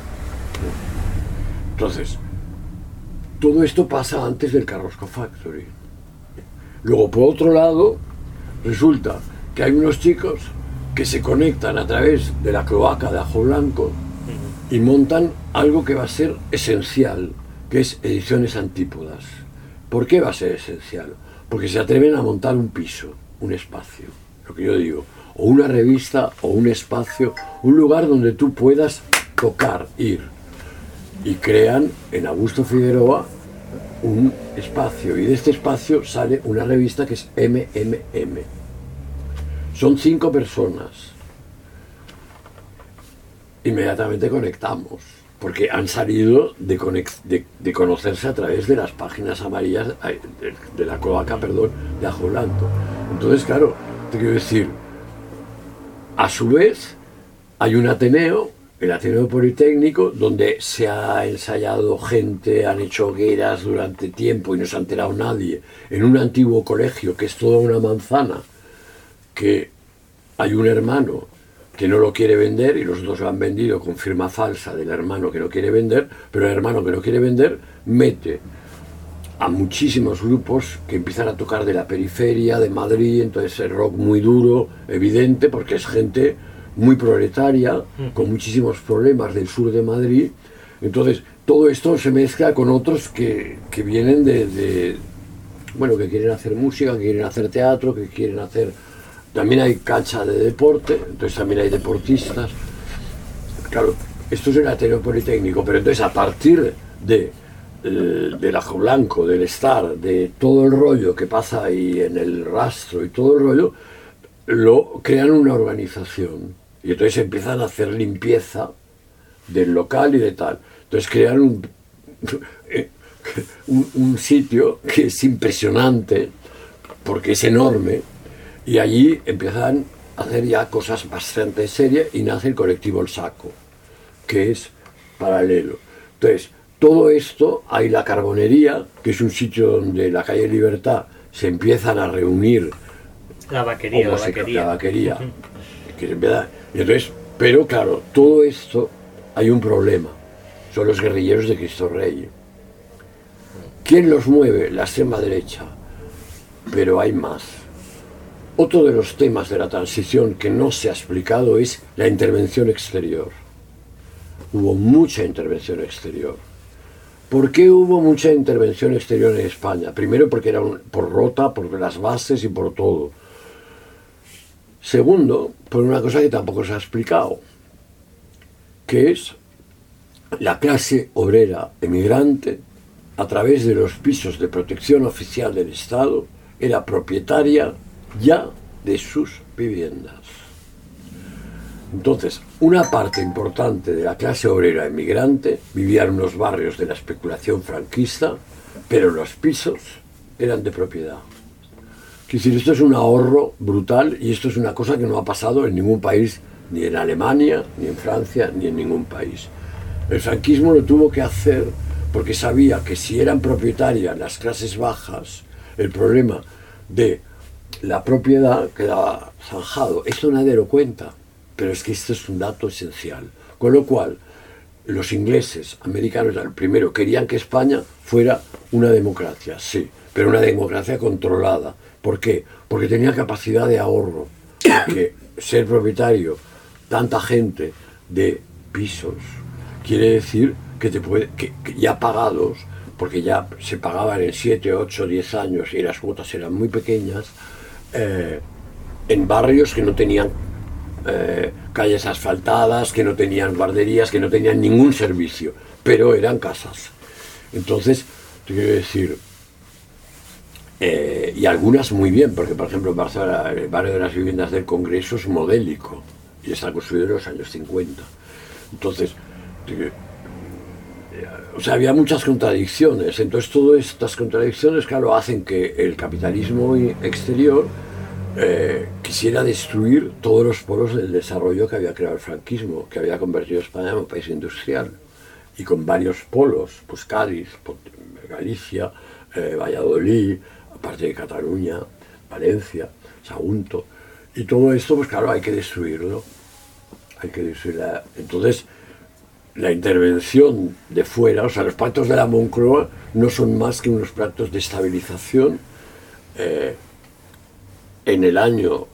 Entonces, todo esto pasa antes del Carrasco Factory. Luego, por otro lado, resulta que hay unos chicos que se conectan a través de la cloaca de Ajo Blanco y montan algo que va a ser esencial, que es Ediciones Antípodas. ¿Por qué va a ser esencial? Porque se atreven a montar un piso, un espacio, lo que yo digo, o una revista o un espacio, un lugar donde tú puedas tocar, ir. Y crean en Augusto Figueroa un espacio, y de este espacio sale una revista que es MMM. Son 5 personas. Inmediatamente conectamos, porque han salido de conocerse a través de las páginas amarillas, de la cloaca, perdón, de Ajo Blanco. Entonces, claro, te quiero decir, a su vez, hay un Ateneo, el Ateneo Politécnico, donde se ha ensayado gente, han hecho hogueras durante tiempo y no se ha enterado nadie, en un antiguo colegio que es toda una manzana, que hay un hermano que no lo quiere vender y los dos lo han vendido con firma falsa del hermano que no quiere vender, pero el hermano que no quiere vender mete a muchísimos grupos que empiezan a tocar de la periferia de Madrid, entonces el rock muy duro, evidente, porque es gente muy proletaria, con muchísimos problemas del sur de Madrid. Entonces todo esto se mezcla con otros que vienen bueno, que quieren hacer música, que quieren hacer teatro, que quieren hacer... También hay cancha de deporte, entonces también hay deportistas. Claro, esto es el Ateneo Politécnico, pero entonces a partir del Ajo Blanco, del Star, de todo el rollo que pasa ahí en el rastro y todo el rollo, lo crean una organización. Y entonces empiezan a hacer limpieza del local y de tal. Entonces crearon un sitio que es impresionante, porque es enorme, y allí empiezan a hacer ya cosas bastante serias y nace el colectivo El Saco, que es paralelo. Entonces, todo esto, hay la Carbonería, que es un sitio donde la calle Libertad se empiezan a reunir. La vaquería. Que se empieza, y entonces, pero claro, todo esto hay un problema. Son los guerrilleros de Cristo Rey. ¿Quién los mueve? La extrema derecha. Pero hay más. Otro de los temas de la transición que no se ha explicado es la intervención exterior. Hubo mucha intervención exterior. ¿Por qué hubo mucha intervención exterior en España? Primero porque era por Rota, por las bases y por todo. Segundo, por una cosa que tampoco se ha explicado, que es la clase obrera emigrante, a través de los pisos de protección oficial del Estado, era propietaria ya de sus viviendas. Entonces, una parte importante de la clase obrera emigrante vivía en unos barrios de la especulación franquista, pero los pisos eran de propiedad. Quiero decir, esto es un ahorro brutal y esto es una cosa que no ha pasado en ningún país, ni en Alemania, ni en Francia, ni en ningún país. El franquismo lo tuvo que hacer porque sabía que si eran propietarias las clases bajas, el problema de la propiedad quedaba zanjado. Esto nadie lo cuenta, pero es que esto es un dato esencial. Con lo cual, los ingleses, americanos, al primero, querían que España fuera una democracia, sí, pero una democracia controlada. ¿Por qué? Porque tenía capacidad de ahorro. Porque ser propietario, tanta gente de pisos, quiere decir que ya pagados, porque ya se pagaban en 7, 8, 10 años y las cuotas eran muy pequeñas, en barrios que no tenían calles asfaltadas, que no tenían guarderías, que no tenían ningún servicio, pero eran casas. Entonces, te quiero decir, y algunas muy bien, porque por ejemplo en Barcelona, el barrio de las viviendas del Congreso es modélico y está construido en los años 50. Entonces, o sea, había muchas contradicciones. Entonces, todas estas contradicciones, claro, hacen que el capitalismo exterior quisiera destruir todos los polos del desarrollo que había creado el franquismo, que había convertido a España en un país industrial, y con varios polos, pues Cádiz, Galicia, Valladolid, aparte de Cataluña, Valencia, Sagunto, y todo esto, pues claro, hay que destruirlo. Hay que destruirla. Entonces, la intervención de fuera, o sea, los pactos de la Moncloa no son más que unos pactos de estabilización. En el año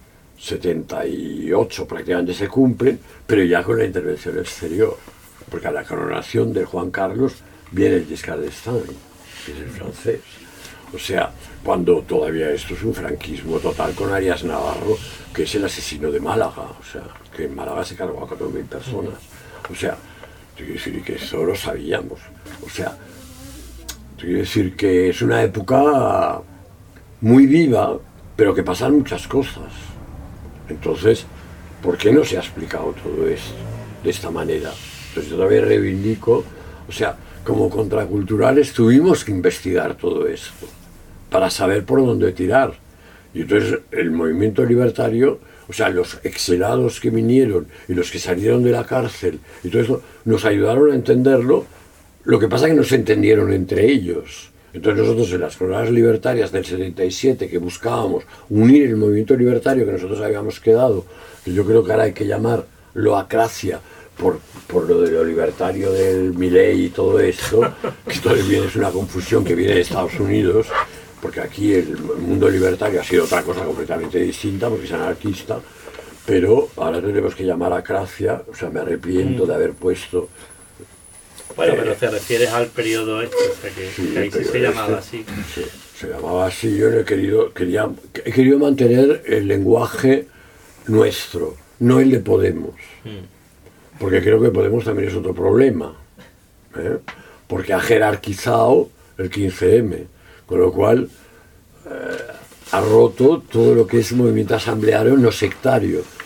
78 prácticamente se cumplen, pero ya con la intervención exterior, porque a la coronación de Juan Carlos viene el Giscard d'Estaing, que es el francés. O sea, cuando todavía esto es un franquismo total con Arias Navarro, que es el asesino de Málaga, o sea, que en Málaga se cargó a 4.000 personas. O sea, te quiero decir que eso lo sabíamos. O sea, te quiero decir que es una época muy viva, pero que pasan muchas cosas. Entonces, ¿por qué no se ha explicado todo esto de esta manera? Entonces yo todavía reivindico, o sea, como contraculturales tuvimos que investigar todo esto para saber por dónde tirar. Y entonces el movimiento libertario, o sea, los exilados que vinieron y los que salieron de la cárcel y todo eso, nos ayudaron a entenderlo. Lo que pasa es que no se entendieron entre ellos. Entonces nosotros en las jornadas libertarias del 77, que buscábamos unir el movimiento libertario que nosotros habíamos quedado, que yo creo que ahora hay que llamar loacracia, por lo de lo libertario del Milei y todo esto, que todavía es una confusión que viene de Estados Unidos, porque aquí el mundo libertario ha sido otra cosa completamente distinta, porque es anarquista, pero ahora tenemos que llamar acracia, o sea, me arrepiento de haber puesto... Bueno, pero te refieres al periodo este, o sea, que ahí sí se llamaba así. Sí, se llamaba así. Yo he querido mantener el lenguaje nuestro, no el de Podemos. Porque creo que Podemos también es otro problema. Porque ha jerarquizado el 15M, con lo cual ha roto todo lo que es movimiento asambleario no sectario.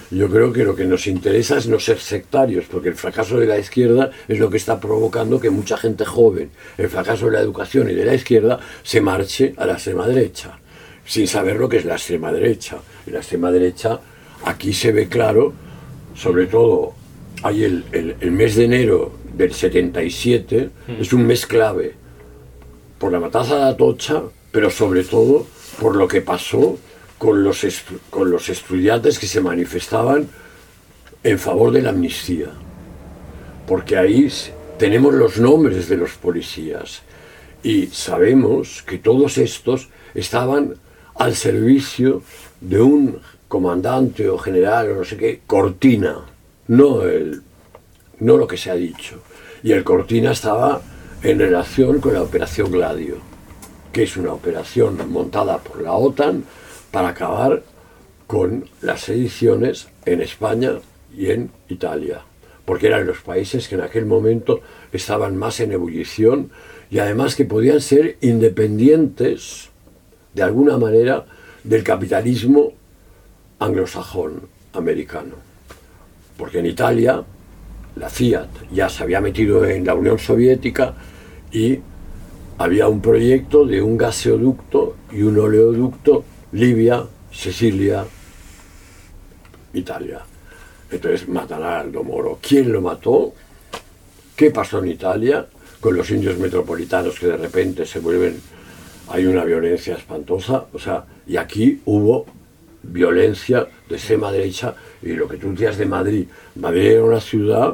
Yo creo que lo que nos interesa es no ser sectarios, porque el fracaso de la izquierda es lo que está provocando que mucha gente joven, el fracaso de la educación y de la izquierda, se marche a la extrema derecha, sin saber lo que es la extrema derecha. Y la extrema derecha, aquí se ve claro, sobre todo, hay el mes de enero del 77, es un mes clave, por la matanza de Atocha, pero sobre todo por lo que pasó con los estudiantes que se manifestaban en favor de la amnistía. Porque ahí tenemos los nombres de los policías y sabemos que todos estos estaban al servicio de un comandante o general o no sé qué, Cortina, no lo que se ha dicho. Y el Cortina estaba en relación con la Operación Gladio, que es una operación montada por la OTAN para acabar con las sediciones en España y en Italia, porque eran los países que en aquel momento estaban más en ebullición y además que podían ser independientes de alguna manera del capitalismo anglosajón americano, porque en Italia la Fiat ya se había metido en la Unión Soviética y había un proyecto de un gaseoducto y un oleoducto Libia, Sicilia, Italia. Entonces matan a Aldo Moro. ¿Quién lo mató? ¿Qué pasó en Italia con los indios metropolitanos que de repente se vuelven... Hay una violencia espantosa, o sea, y aquí hubo violencia de extrema derecha, y lo que tú decías de Madrid. Madrid era una ciudad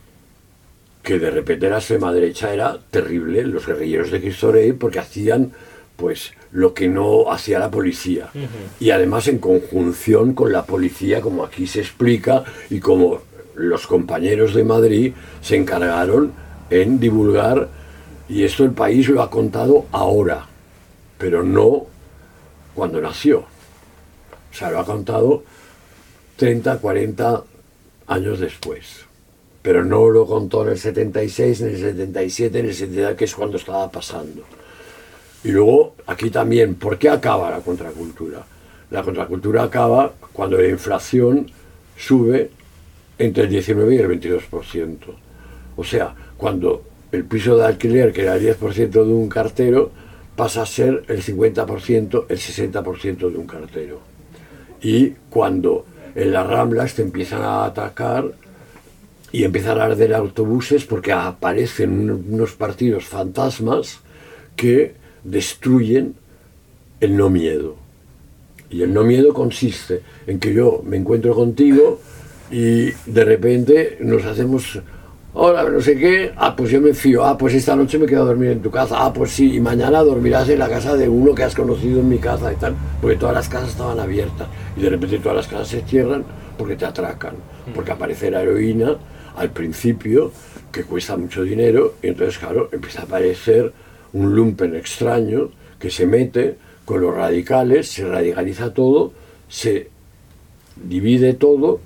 que de repente la extrema derecha era terrible, los guerrilleros de Cristo Rey, porque hacían pues lo que no hacía la policía. Y además en conjunción con la policía, como aquí se explica, y como los compañeros de Madrid se encargaron en divulgar, y esto el país lo ha contado ahora, pero no cuando nació. O sea, lo ha contado 30, 40 años después. Pero no lo contó en el 76, en el 77, en el 70, que es cuando estaba pasando. Y luego, aquí también, ¿por qué acaba la contracultura? La contracultura acaba cuando la inflación sube entre el 19 y el 22%. O sea, cuando el piso de alquiler, que era el 10% de un cartero, pasa a ser el 50%, el 60% de un cartero. Y cuando en las Ramblas te empiezan a atacar y empiezan a arder autobuses porque aparecen unos partidos fantasmas que destruyen el no miedo. Y el no miedo consiste en que yo me encuentro contigo y de repente nos hacemos, hola, no sé qué, pues yo me fío, pues esta noche me quedo a dormir en tu casa, pues sí, y mañana dormirás en la casa de uno que has conocido en mi casa y tal, porque todas las casas estaban abiertas y de repente todas las casas se cierran porque te atracan, porque aparece la heroína al principio que cuesta mucho dinero y entonces claro, empieza a aparecer un lumpen extraño que se mete con los radicales, se radicaliza todo, se divide todo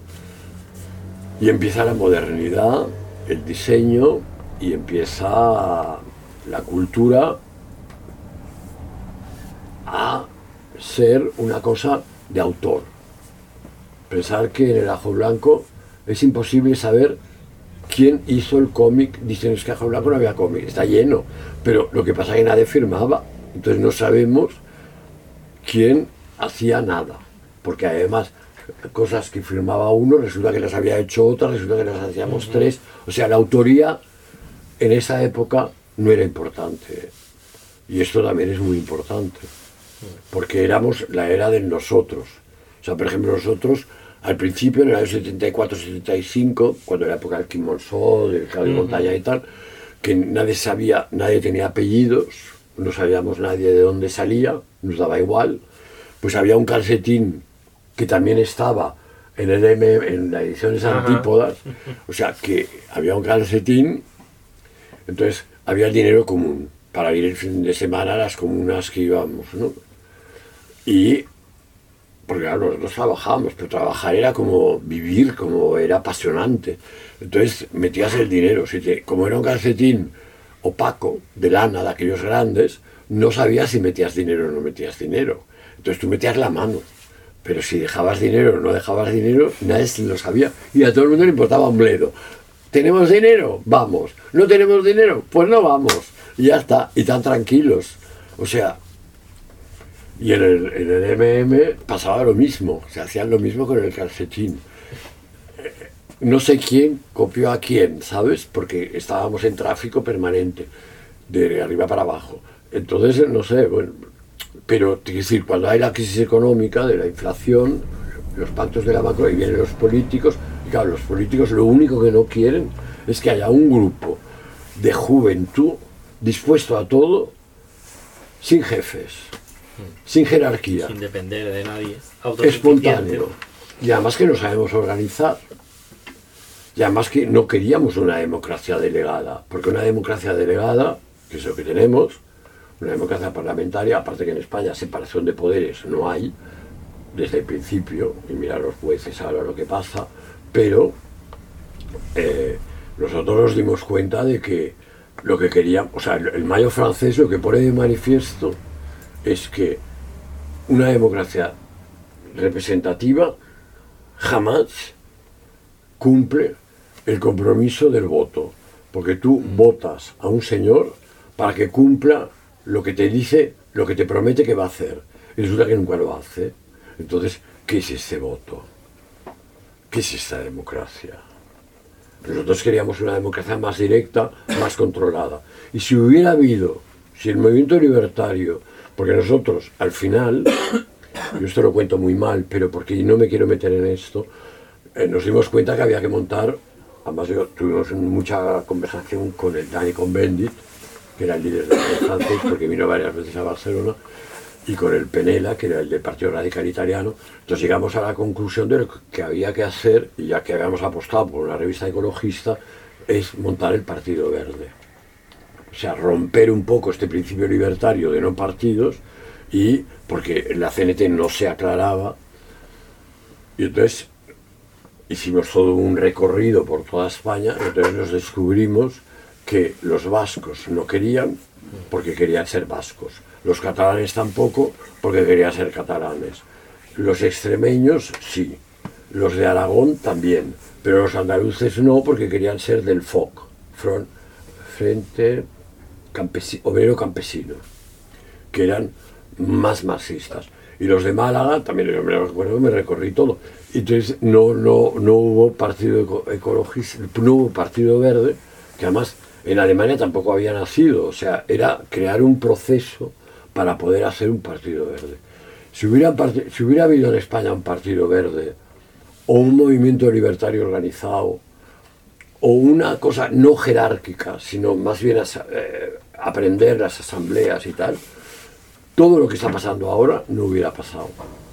y empieza la modernidad, el diseño y empieza la cultura a ser una cosa de autor. Pensar que en el Ajo Blanco es imposible saber quién hizo el cómic. Dicen es que en Ajo Blanco no había cómic, está lleno, pero lo que pasa es que nadie firmaba, entonces no sabemos quién hacía nada, porque además cosas que firmaba uno resulta que las había hecho otra, resulta que las hacíamos tres, o sea, la autoría en esa época no era importante, y esto también es muy importante, porque éramos la era de nosotros. O sea, por ejemplo, nosotros al principio, en el año 74-75, cuando era la época del Quim Monzó, del Claudio Montaña y tal, que nadie sabía, nadie tenía apellidos, no sabíamos nadie de dónde salía, nos daba igual, pues había un calcetín que también estaba en el en las ediciones Antípodas, o sea que había un calcetín, entonces había el dinero común para ir el fin de semana a las comunas que íbamos, ¿no? Y porque claro, nosotros trabajábamos, pero trabajar era como vivir, como era apasionante. Entonces metías el dinero, como era un calcetín opaco, de lana, de aquellos grandes, no sabías si metías dinero o no metías dinero. Entonces tú metías la mano, Pero si dejabas dinero o no dejabas dinero, nadie lo sabía. Y a todo el mundo le importaba un bledo. ¿Tenemos dinero? Vamos. ¿No tenemos dinero? Pues no vamos. Y ya está. Y tan tranquilos. O sea, y en el MM pasaba lo mismo. Se hacían lo mismo con el calcetín. No sé quién copió a quién, ¿sabes? Porque estábamos en tráfico permanente, de arriba para abajo. Entonces, no sé, bueno, pero quiero decir, cuando hay la crisis económica de la inflación, los pactos de la macro, y vienen los políticos, y claro, los políticos lo único que no quieren es que haya un grupo de juventud dispuesto a todo, sin jefes, sin jerarquía, sin depender de nadie, espontáneo, y además que no sabemos organizar. Y además que no queríamos una democracia delegada, porque una democracia delegada, que es lo que tenemos, una democracia parlamentaria, aparte que en España separación de poderes no hay, desde el principio, y mira los jueces ahora lo que pasa, pero nosotros nos dimos cuenta de que lo que queríamos, o sea, el Mayo francés lo que pone de manifiesto es que una democracia representativa jamás cumple el compromiso del voto, porque tú votas a un señor para que cumpla lo que te dice, lo que te promete que va a hacer, y resulta que nunca lo hace. Entonces, ¿qué es ese voto? ¿Qué es esta democracia? Nosotros queríamos una democracia más directa, más controlada. Y si hubiera habido, si el movimiento libertario, porque nosotros al final, yo esto lo cuento muy mal, pero porque no me quiero meter en esto, nos dimos cuenta que había que montar, además tuvimos mucha conversación con el Dani Cohn-Bendit, que era el líder del francés, porque vino varias veces a Barcelona, y con el Penela, que era el del Partido Radical Italiano. Entonces llegamos a la conclusión de lo que había que hacer, y ya que habíamos apostado por una revista ecologista, es montar el Partido Verde. O sea, romper un poco este principio libertario de no partidos, y porque la CNT no se aclaraba, y entonces hicimos todo un recorrido por toda España, y entonces nos descubrimos que los vascos no querían porque querían ser vascos, los catalanes tampoco porque querían ser catalanes, los extremeños sí, los de Aragón también, pero los andaluces no porque querían ser del FOC, Frente Obrero Campesino, que eran más marxistas. Y los de Málaga, también yo me recuerdo, me recorrí todo. Entonces no hubo partido ecologista, no hubo partido verde, que además en Alemania tampoco había nacido. O sea, era crear un proceso para poder hacer un partido verde. Si hubiera habido en España un partido verde, o un movimiento libertario organizado, o una cosa no jerárquica, sino más bien aprender las asambleas y tal, todo lo que está pasando ahora no hubiera pasado.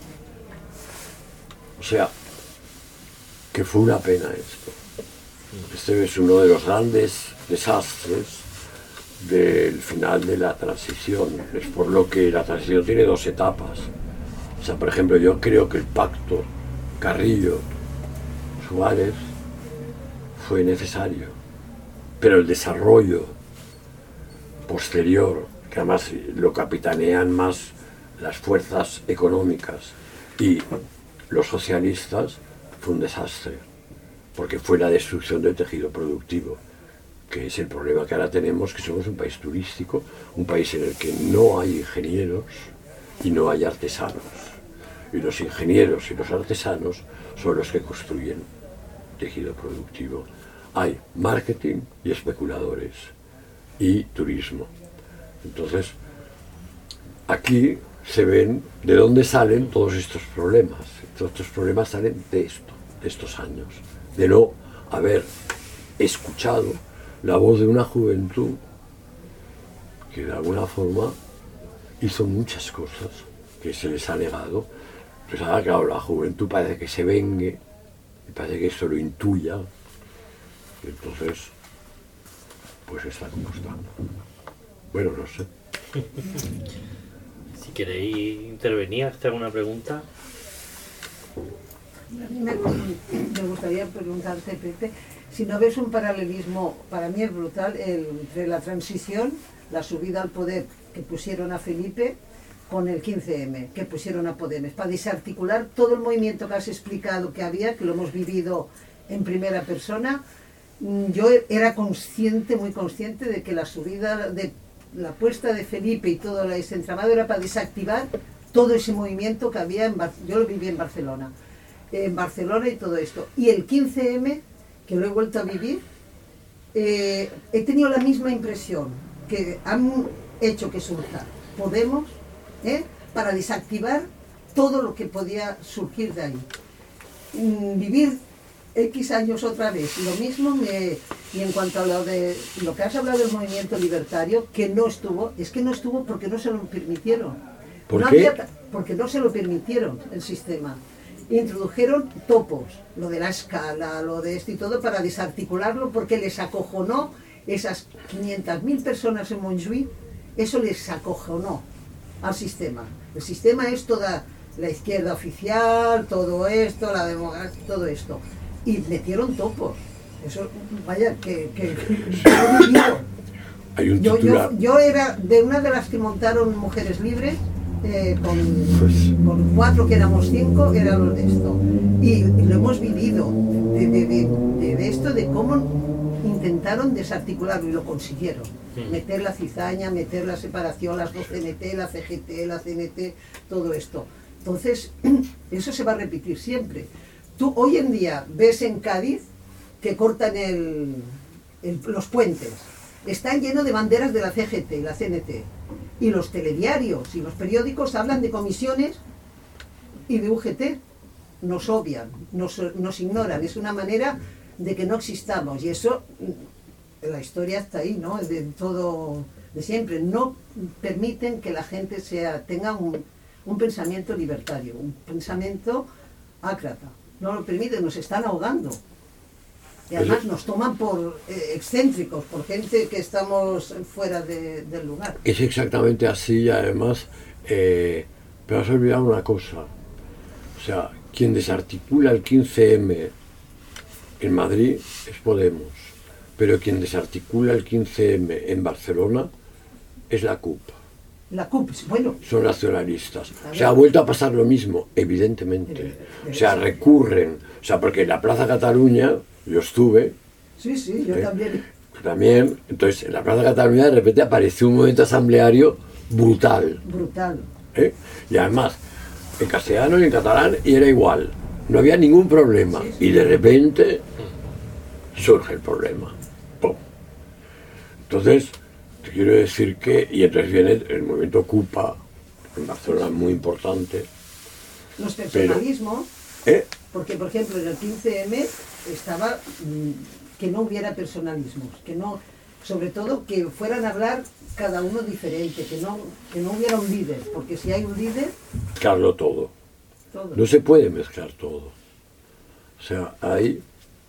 O sea, que fue una pena esto. Este es uno de los grandes desastres del final de la transición. Es por lo que la transición tiene dos etapas. O sea, por ejemplo, yo creo que el pacto Carrillo-Suárez fue necesario, pero el desarrollo posterior, que además lo capitanean más las fuerzas económicas y los socialistas, fue un desastre, porque fue la destrucción del tejido productivo, que es el problema que ahora tenemos, que somos un país turístico, un país en el que no hay ingenieros y no hay artesanos. Y los ingenieros y los artesanos son los que construyen tejido productivo. Hay marketing y especuladores y turismo. Entonces, aquí se ven de dónde salen todos estos problemas. Todos estos problemas salen de esto, de estos años, de no haber escuchado la voz de una juventud que de alguna forma hizo muchas cosas que se les ha negado. Pues ahora, claro, la juventud parece que se vengue, y parece que eso lo intuya, y entonces, pues está como está. Bueno, no sé. Si queréis intervenir, hacer una pregunta. A mí me gustaría preguntarte, Pepe, si no ves un paralelismo, para mí es brutal, entre la transición, la subida al poder que pusieron a Felipe, con el 15M, que pusieron a Podemos, para desarticular todo el movimiento que has explicado que había, que lo hemos vivido en primera persona. Yo era consciente, muy consciente, de que la subida, de la puesta de Felipe y todo ese entramado era para desactivar todo ese movimiento que había, yo lo viví en Barcelona y todo esto. Y el 15M, que lo he vuelto a vivir, he tenido la misma impresión, que han hecho que surja Podemos, para desactivar todo lo que podía surgir de ahí. Vivir X años otra vez, lo mismo y en cuanto a lo que has hablado del movimiento libertario, que no estuvo, es que no estuvo porque no se lo permitieron. ¿Por qué? Porque no se lo permitieron el sistema. Introdujeron topos, lo de la escala, lo de esto y todo, para desarticularlo, porque les acojonó esas 500.000 personas en Montjuïc, eso les acojonó al sistema. El sistema es toda la izquierda oficial, todo esto, la democracia, todo esto. Y metieron topos. Eso, vaya, que Hay un titular. yo era de una de las que montaron Mujeres Libres, con 4 que éramos 5, era lo de esto. Y lo hemos vivido, de esto, de cómo intentaron desarticularlo y lo consiguieron. Meter la cizaña, meter la separación, las dos CNT, la CGT, la CNT, todo esto. Entonces, eso se va a repetir siempre. Tú hoy en día ves en Cádiz que cortan los puentes. Están llenos de banderas de la CGT y la CNT. Y los telediarios y los periódicos hablan de comisiones y de UGT. Nos obvian, nos ignoran. Es una manera de que no existamos. Y eso, la historia está ahí, ¿no? De todo, de siempre. No permiten que la gente tenga un pensamiento libertario, un pensamiento ácrata. No lo permiten, nos están ahogando. Y además nos toman por excéntricos, por gente que estamos fuera del lugar. Es exactamente así y además, pero has olvidado una cosa. O sea, quien desarticula el 15M en Madrid es Podemos, pero quien desarticula el 15M en Barcelona es la CUP. La CUP, bueno. Son nacionalistas. O sea, ha vuelto a pasar lo mismo, evidentemente. O sea, recurren. O sea, porque en la Plaza Cataluña, yo estuve. Sí, yo también. También. Entonces, en la Plaza Cataluña de repente apareció un movimiento asambleario brutal. Brutal. Y además, en castellano y en catalán, y era igual. No había ningún problema. Sí. Y de repente surge el problema. ¡Pum! Entonces, te quiero decir que, y entonces viene el movimiento Ocupa, en Barcelona muy importante. Los personalismos, porque por ejemplo en el 15M estaba que no hubiera personalismos, que no, sobre todo que fueran a hablar cada uno diferente, que no hubiera un líder, porque si hay un líder... Mezclarlo todo. No se puede mezclar todo. O sea, hay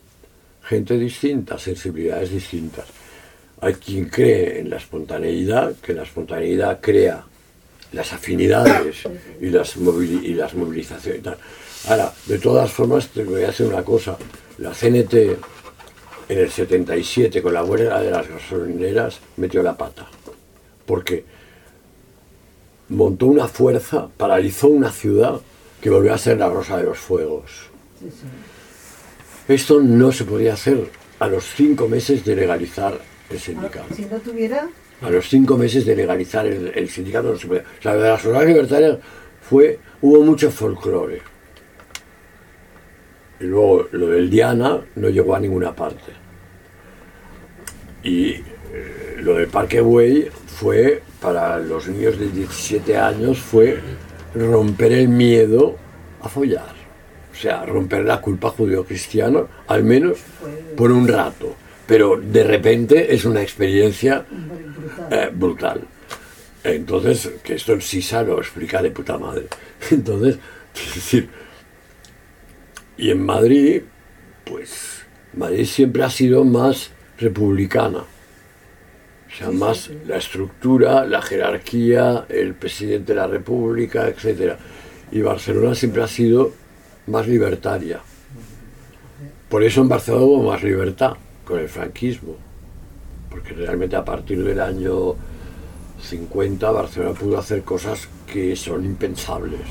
gente distinta, sensibilidades distintas. Hay quien cree en la espontaneidad, que la espontaneidad crea las afinidades y las movilizaciones y tal. Ahora, de todas formas, te voy a decir una cosa. La CNT en el 77, con la huelga de las gasolineras, metió la pata. Porque montó una fuerza, paralizó una ciudad que volvió a ser la Rosa de los Fuegos. Esto no se podía hacer a los 5 meses de legalizar el sindicato. Si no tuviera... A los 5 meses de legalizar el sindicato no se podía. O sea, de las jornadas libertarias hubo mucho folclore. Y luego lo del Diana no llegó a ninguna parte. Y lo del Parque Güell fue, para los niños de 17 años, fue romper el miedo a follar. O sea, romper la culpa judío-cristiana, al menos por un rato. Pero de repente es una experiencia brutal. Entonces, que esto el Sisa lo explica de puta madre. Entonces, es decir, y en Madrid, pues, Madrid siempre ha sido más republicana. O sea, más la estructura, la jerarquía, el presidente de la República, etc. Y Barcelona siempre ha sido más libertaria. Por eso en Barcelona hubo más libertad con el franquismo, porque realmente a partir del año 50 Barcelona pudo hacer cosas que son impensables.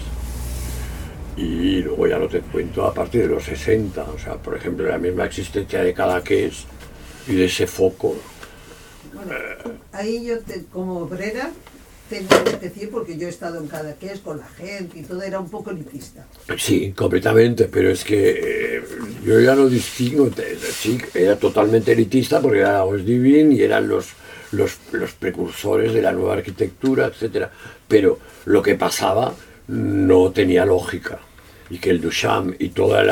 Y luego ya no te cuento a partir de los 60, o sea, por ejemplo, la misma existencia de Cadaqués y de ese foco. Bueno, ahí yo, como obrera, tengo que decir, porque yo he estado en Cadaqués con la gente y todo, era un poco elitista. Sí, completamente, pero es que yo ya no distingo, sí, era totalmente elitista porque era la West Divine y eran los precursores de la nueva arquitectura, etcétera. Pero lo que pasaba no tenía lógica. Y que el Duchamp y todos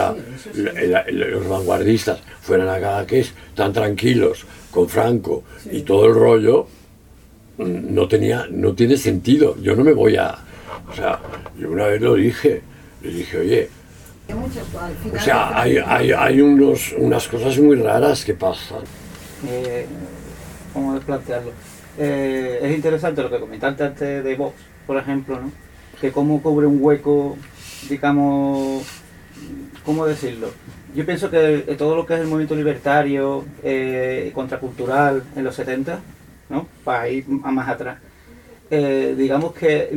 los vanguardistas fueran a Cadaqués tan tranquilos con Franco y todo el rollo, no tiene sentido. Yo no me voy a... O sea, yo una vez le dije, oye, o sea, hay unas cosas muy raras que pasan. ¿Cómo plantearlo? Es interesante lo que comentaste antes de Vox, por ejemplo, ¿no? Que cómo cubre un hueco, digamos, ¿cómo decirlo? Yo pienso que todo lo que es el movimiento libertario, contracultural en los 70, ¿no? Para ir a más atrás, digamos que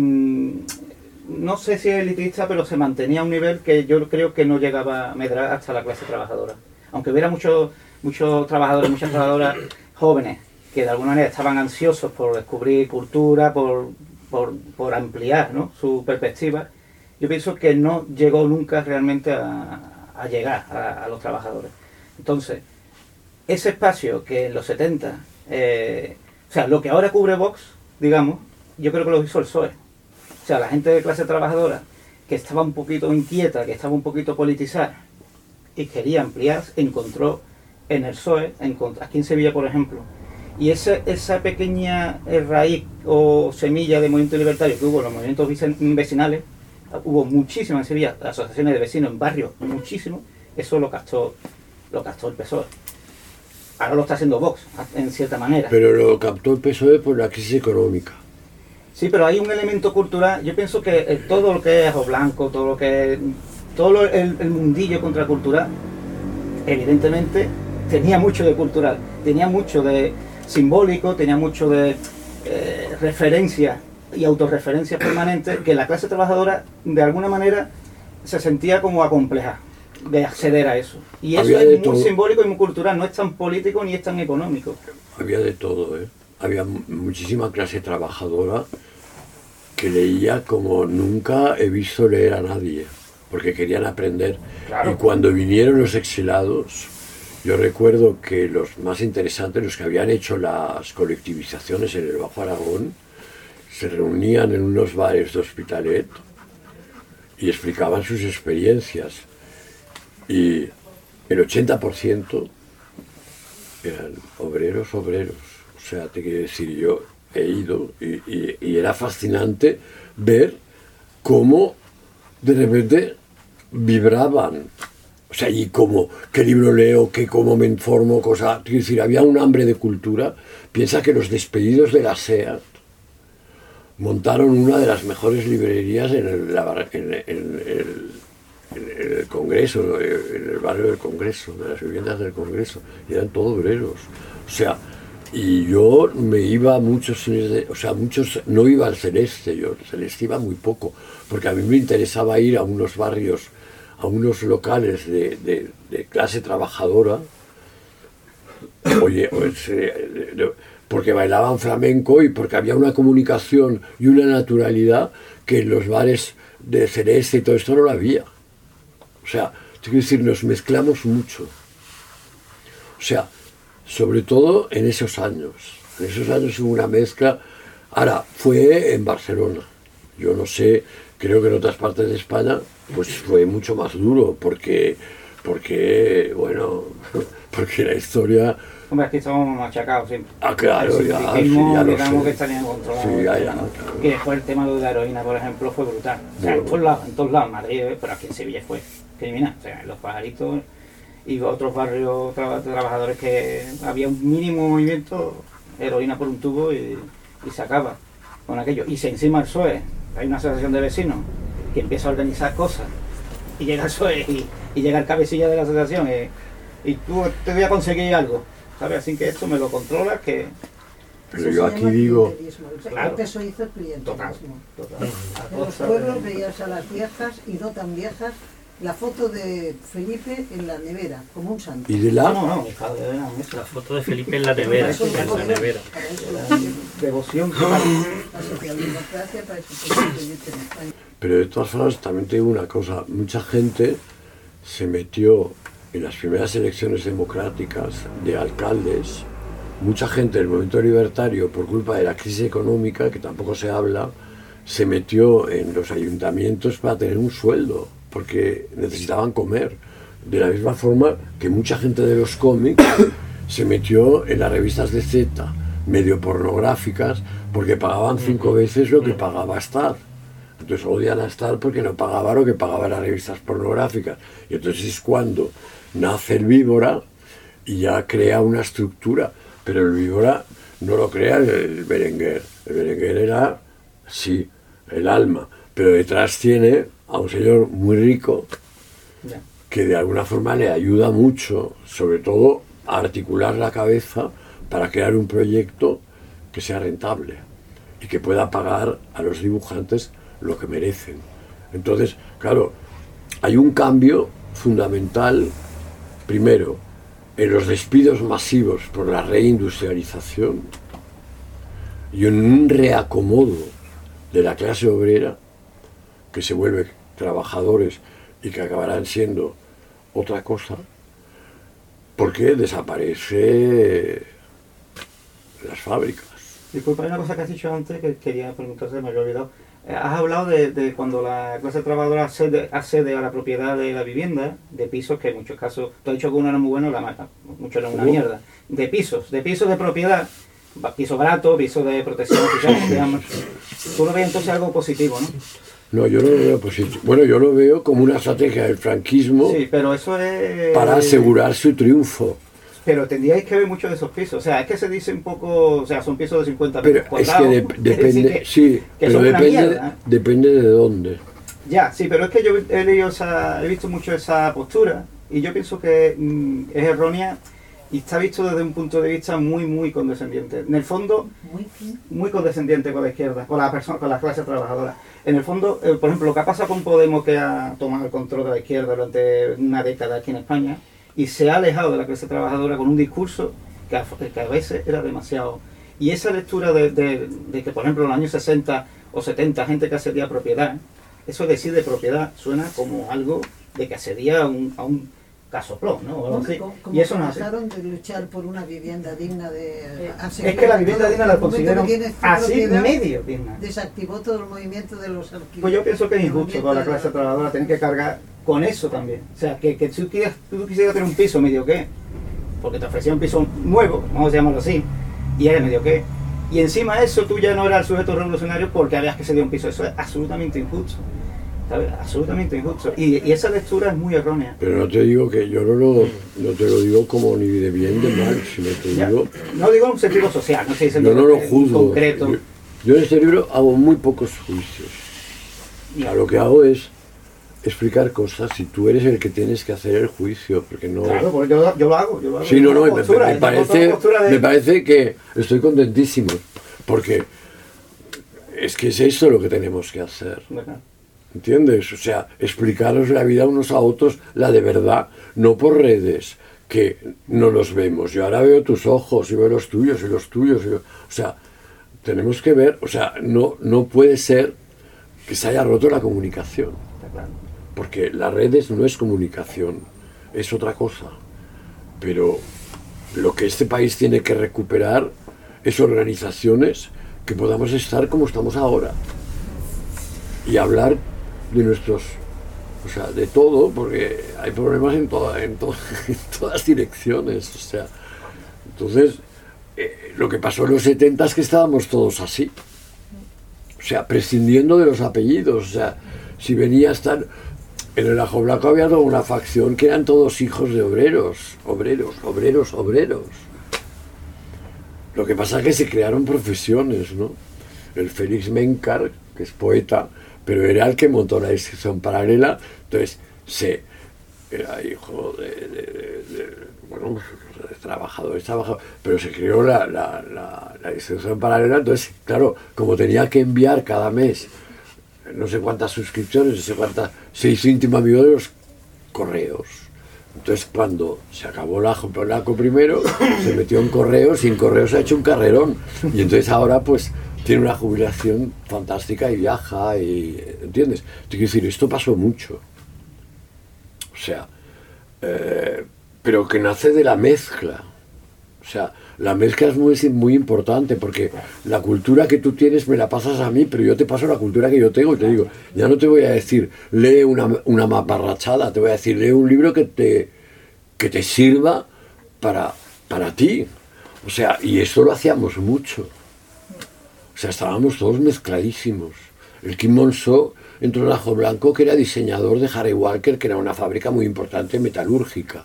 no sé si es elitista, pero se mantenía a un nivel que yo creo que no llegaba a medrar hasta la clase trabajadora. Aunque hubiera muchos trabajadores, muchas trabajadoras jóvenes que de alguna manera estaban ansiosos por descubrir cultura, por ampliar, ¿no?, su perspectiva, yo pienso que no llegó nunca realmente a llegar a los trabajadores. Entonces, ese espacio que en los 70, o sea, lo que ahora cubre Vox, digamos, yo creo que lo hizo el PSOE. O sea, la gente de clase trabajadora que estaba un poquito inquieta, que estaba un poquito politizada y quería ampliar, encontró en el PSOE, aquí en Sevilla, por ejemplo, y esa pequeña raíz o semilla de movimiento libertario que hubo en los movimientos vecinales, hubo muchísimas en Sevilla, asociaciones de vecinos en barrios, muchísimo, eso lo captó el PSOE. Ahora lo está haciendo Vox, en cierta manera. Pero lo captó el PSOE por la crisis económica. Sí, pero hay un elemento cultural, yo pienso que todo lo que es Ojo Blanco, todo el mundillo contracultural, evidentemente tenía mucho de cultural, tenía mucho de simbólico, tenía mucho de referencias y autorreferencias permanentes que la clase trabajadora de alguna manera se sentía como acomplejada de acceder a eso. Y eso es muy simbólico y muy cultural, no es tan político ni es tan económico. Había de todo, ¿eh? Había muchísima clase trabajadora que leía como nunca he visto leer a nadie, porque querían aprender. Claro. Y cuando vinieron los exilados, yo recuerdo que los más interesantes, los que habían hecho las colectivizaciones en el Bajo Aragón, se reunían en unos bares de Hospitalet y explicaban sus experiencias. Y el 80% eran obreros. O sea, te quiero decir, yo he ido y era fascinante ver cómo de repente vibraban. O sea, y cómo, qué libro leo, cómo me informo, cosas. Quiero decir, había un hambre de cultura. Piensa que los despedidos de la SEAT montaron una de las mejores librerías en el Congreso, en el barrio del Congreso, de las viviendas del Congreso. Y eran todos obreros. O sea, y yo me iba a muchos no iba al Celeste, yo al Celeste iba muy poco, porque a mí me interesaba ir a unos barrios, a unos locales de clase trabajadora, porque bailaban flamenco y porque había una comunicación y una naturalidad que en los bares de Celeste y todo esto no lo había. O sea, quiero decir, nos mezclamos mucho. O sea, sobre todo en esos años. En esos años hubo una mezcla. Ahora, fue en Barcelona. Yo no sé, creo que en otras partes de España pues fue mucho más duro, porque la historia... Hombre, aquí estamos machacados siempre. Ah, claro, el ya digamos sé. que estarían controlados. Sí, ya. Y después el tema de la heroína, por ejemplo, fue brutal. O sea, en todos lados, en Madrid, pero aquí en Sevilla fue criminal. O sea, en Los Pajaritos y otros barrios trabajadores que había un mínimo movimiento, heroína por un tubo y se acaba con aquello. Y si encima el PSOE, hay una asociación de vecinos que empieza a organizar cosas y llega el PSOE y llega el cabecilla de la asociación y tú te voy a conseguir algo, ¿sabes? Así que esto me lo controlas, que Pero Eso yo se aquí llama digo, clientelismo. Claro. El PSOE hizo clientelismo. Total. En los pueblos veías a las viejas y no tan viejas la foto de Felipe en la nevera, como un santo. ¿y de la? No, mis padres eran eso. La foto de Felipe en la nevera, Para eso en la devoción, nevera. para eso la hacían. Devoción. La socialdemocracia para eso se proyecta en España. Pero de todas formas también te digo una cosa, mucha gente se metió en las primeras elecciones democráticas de alcaldes, mucha gente del movimiento libertario, por culpa de la crisis económica, que tampoco se habla, se metió en los ayuntamientos para tener un sueldo, porque necesitaban comer. De la misma forma que mucha gente de los cómics se metió en las revistas de Z, medio pornográficas, porque pagaban 5 veces lo que pagaba Star. Entonces odian a Star porque no pagaba lo que pagaban las revistas pornográficas. Y entonces es cuando nace el Víbora y ya crea una estructura. Pero el Víbora no lo crea el Berenguer. El Berenguer era, sí, el alma. Pero detrás tiene a un señor muy rico Ya. que de alguna forma le ayuda mucho, sobre todo a articular la cabeza para crear un proyecto que sea rentable y que pueda pagar a los dibujantes lo que merecen. Entonces, claro, hay un cambio fundamental, primero, en los despidos masivos por la reindustrialización y en un reacomodo de la clase obrera que se vuelve trabajadores y que acabarán siendo otra cosa, porque desaparece las fábricas. Disculpa, hay una cosa que has dicho antes que quería preguntarte, me había olvidado. Has hablado de cuando la clase trabajadora accede a la propiedad de la vivienda, de pisos, que en muchos casos, tú has dicho que uno era muy bueno, mucho era una mierda. De pisos de propiedad, pisos baratos, pisos de protección oficial, digamos. Tú lo ves entonces algo positivo, ¿no? No, yo no lo veo positivo. Bueno, yo lo veo como una estrategia del franquismo Sí, pero eso es... para asegurar su triunfo. Pero tendríais que ver mucho de esos pisos. O sea, es que se dice un poco... O sea, son pisos de 50 Pero metros es que cuadrados. depende, decir sí, que pero son una depende, mierda. depende de dónde. Ya, sí, pero es que yo he leído he visto mucho esa postura y yo pienso que es errónea y está visto desde un punto de vista muy, muy condescendiente. En el fondo, muy condescendiente con la izquierda, con la persona, con la clase trabajadora. En el fondo, por ejemplo, lo que ha pasado con Podemos, que ha tomado el control de la izquierda durante una década aquí en España y se ha alejado de la clase trabajadora con un discurso que a veces era demasiado. Y esa lectura de que, por ejemplo, en los años 60 o 70, gente que accedía a propiedad, eso de decir de propiedad suena como algo de que accedía a un casoplón, ¿no? O algo así. Como Y eso no es así. trataron de luchar por una vivienda digna de... Es que la vivienda digna la consideran así propiedad, medio digna. desactivó todo el movimiento de los alquileres. Pues yo pienso que es injusto para la clase trabajadora tener que cargar con eso también. O sea, que tú quisieras tener un piso medio que, porque te ofrecía un piso nuevo, vamos a llamarlo así, y eres medio que. Y encima de eso tú ya no eras el sujeto revolucionario porque habías que ceder un piso. Eso es absolutamente injusto. ¿Sabes? Absolutamente injusto. Y esa lectura es muy errónea. Pero no te digo que yo no te lo digo como ni de bien ni de mal, sino te Ya. digo... No digo en un sentido social, no sé si Yo no lo juzgo. concreto. Yo en este libro hago muy pocos juicios. O sea, lo que hago es explicar cosas y tú eres el que tienes que hacer el juicio, porque no... Claro, pues yo lo hago. Sí, no, Tengo me postura, tengo parece, postura de- me parece que estoy contentísimo, porque es que es eso lo que tenemos que hacer, ¿entiendes? O sea, explicaros la vida unos a otros, la de verdad, no por redes, que no los vemos. Yo ahora veo tus ojos y veo los tuyos y los tuyos. O sea, tenemos que ver, o sea, no puede ser que se haya roto la comunicación, porque las redes no es comunicación, es otra cosa. Pero lo que este país tiene que recuperar es organizaciones que podamos estar como estamos ahora y hablar de nuestros, o sea, de todo, porque hay problemas en todas direcciones, o sea, entonces lo que pasó en los 70 es que estábamos todos así, o sea, prescindiendo de los apellidos, o sea, si venía a estar en el Ajo Blanco había toda una facción que eran todos hijos de obreros. Lo que pasa es que se crearon profesiones, ¿no? El Félix Mencar, que es poeta, pero era el que montó la institución paralela, entonces se era hijo bueno, de trabajadores, pero se creó la distribución paralela. Entonces, claro, como tenía que enviar cada mes no sé cuántas suscripciones, no sé cuántas, se hizo íntimo amigo de los correos. Entonces, cuando se acabó la Polaco primero, se metió en correos y en correos ha hecho un carrerón. Y entonces ahora, pues, tiene una jubilación fantástica y viaja, y ¿entiendes? Te quiero decir, esto pasó mucho. O sea, pero que nace de la mezcla. O sea, la mezcla es muy importante, porque la cultura que tú tienes me la pasas a mí, pero yo te paso la cultura que yo tengo y te digo, ya no te voy a decir, lee una maparrachada, te voy a decir, lee un libro que te sirva para ti. O sea, y esto lo hacíamos mucho. O sea, estábamos todos mezcladísimos. El Kim Monceau entró en Ajo Blanco, que era diseñador de Harry Walker, que era una fábrica muy importante metalúrgica.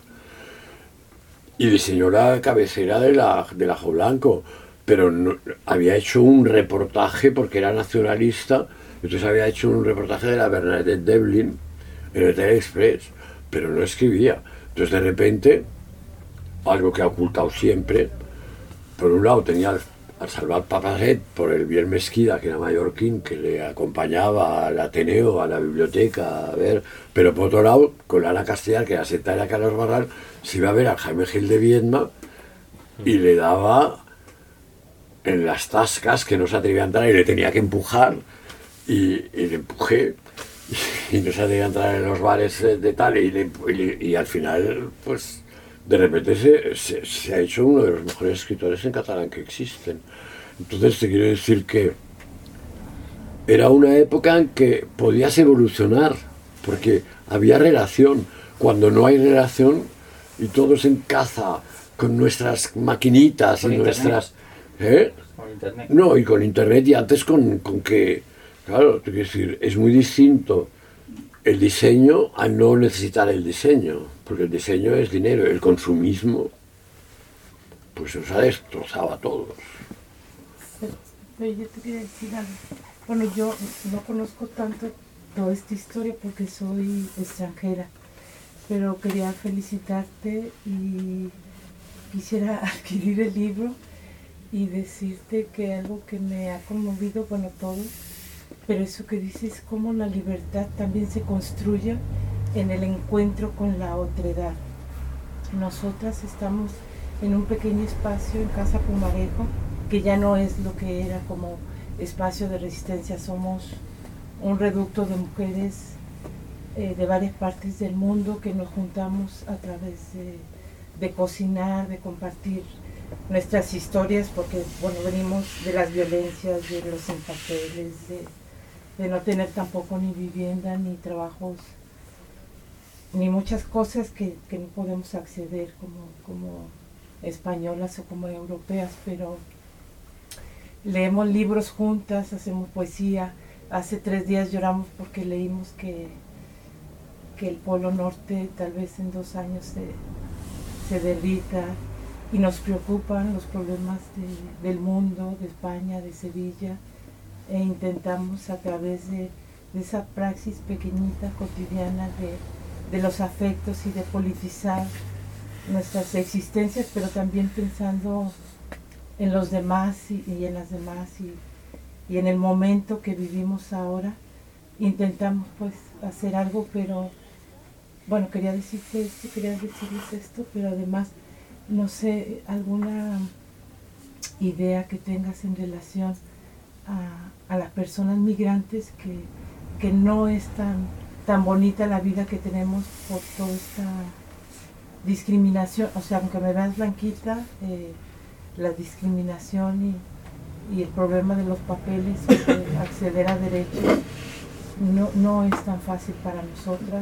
Y diseñó la cabecera del Ajo Blanco, pero no, había hecho un reportaje, porque era nacionalista, entonces había hecho un reportaje de la Bernadette Devlin en el Teleexpress, pero no escribía. Entonces de repente, algo que ha ocultado siempre, por un lado tenía al Salvat Papaset, por el Biel Mesquida, que era mallorquín, que le acompañaba al Ateneo, a la biblioteca, a ver, pero por otro lado, con la Ana Castellar, que era secretaria de Carlos Barral, se iba a ver al Jaime Gil de Viedma y le daba en las tascas, que no se atrevía a entrar y le tenía que empujar, y le empujé, y no se atrevía a entrar en los bares de tal, y al final, pues, de repente se ha hecho uno de los mejores escritores en catalán que existen. Entonces te quiero decir que era una época en que podías evolucionar, porque había relación. Cuando no hay relación y todo se encaza con nuestras maquinitas y nuestras... Con internet. No, y con internet, y antes con que... Claro, te quiero decir, es muy distinto el diseño a no necesitar el diseño, porque el diseño es dinero, el consumismo pues nos ha destrozado a todos. Pero yo te quería decir algo. Bueno, yo no conozco tanto toda esta historia porque soy extranjera, pero quería felicitarte y quisiera adquirir el libro y decirte que algo que me ha conmovido, bueno, todo, pero eso que dices, cómo la libertad también se construye en el encuentro con la otredad. Nosotras estamos en un pequeño espacio en Casa Pumarejo, que ya no es lo que era como espacio de resistencia. Somos un reducto de mujeres de varias partes del mundo que nos juntamos a través de cocinar, de compartir nuestras historias, porque bueno, venimos de las violencias, de los empapeles, de no tener tampoco ni vivienda, ni trabajos, ni muchas cosas que no podemos acceder como españolas o como europeas, pero leemos libros juntas, hacemos poesía. Hace 3 días lloramos porque leímos que el Polo Norte tal vez en 2 años se derrita, y nos preocupan los problemas del mundo, de España, de Sevilla, e intentamos a través de esa praxis pequeñita, cotidiana, de los afectos y de politizar nuestras existencias, pero también pensando en los demás y en las demás y en el momento que vivimos ahora. Intentamos pues hacer algo, pero bueno, quería decirles esto, pero además, no sé, alguna idea que tengas en relación a las personas migrantes, que no es tan bonita la vida que tenemos por toda esta discriminación. O sea, aunque me veas blanquita, la discriminación y el problema de los papeles, de acceder a derechos, no es tan fácil para nosotras.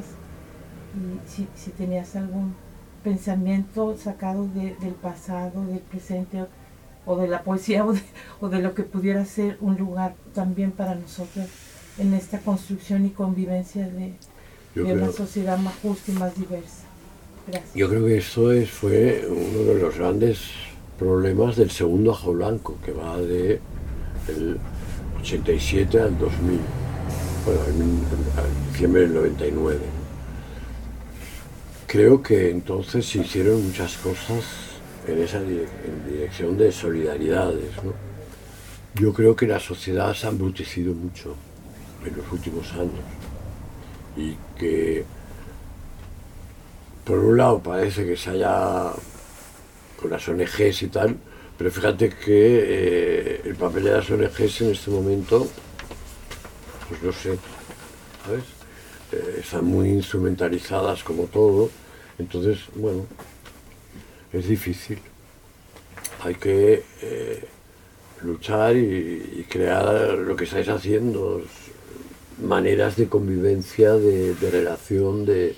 Y si tenías algún pensamiento sacado del pasado, del presente, o de la poesía, o de lo que pudiera ser un lugar también para nosotras en esta construcción y convivencia de una sociedad más justa y más diversa. Gracias. Yo creo que esto fue uno de los grandes problemas del segundo Ajo Blanco, que va de el 87 al 2000, bueno, en diciembre del 99. creo que entonces se hicieron muchas cosas en esa en dirección de solidaridades, ¿no? Yo creo que la sociedad se ha embrutecido mucho en los últimos años y que por un lado parece que se haya con las ONGs y tal, pero fíjate que el papel de las ONGs en este momento, pues no sé, ¿sabes? Están muy instrumentalizadas como todo, entonces, bueno, es difícil. Hay que luchar y crear lo que estáis haciendo, maneras de convivencia, de relación, de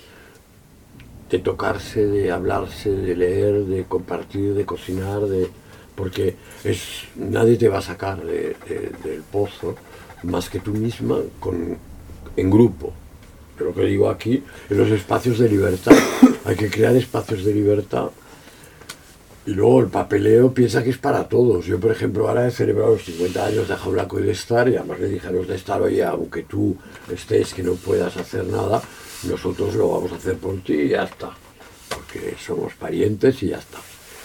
tocarse, de hablarse, de leer, de compartir, de cocinar, porque nadie te va a sacar del pozo más que tú misma en grupo. Pero lo que digo aquí, en los espacios de libertad, hay que crear espacios de libertad. Y luego el papeleo piensa que es para todos. Yo, por ejemplo, ahora he celebrado los 50 años de Jaula y de Estar, y además le dije a los de Estar, oye, aunque tú estés, que no puedas hacer nada, nosotros lo vamos a hacer por ti y ya está. Porque somos parientes y ya está.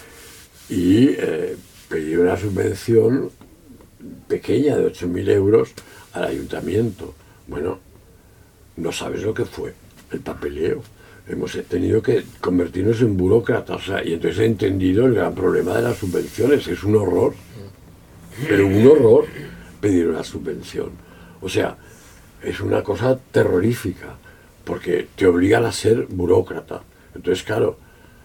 Y pedí una subvención pequeña de 8.000 euros al ayuntamiento. Bueno, no sabes lo que fue el papeleo. Hemos tenido que convertirnos en burócratas, o sea, y entonces he entendido el gran problema de las subvenciones. Es un horror, pero un horror pedir una subvención. O sea, es una cosa terrorífica, porque te obligan a ser burócrata. Entonces, claro,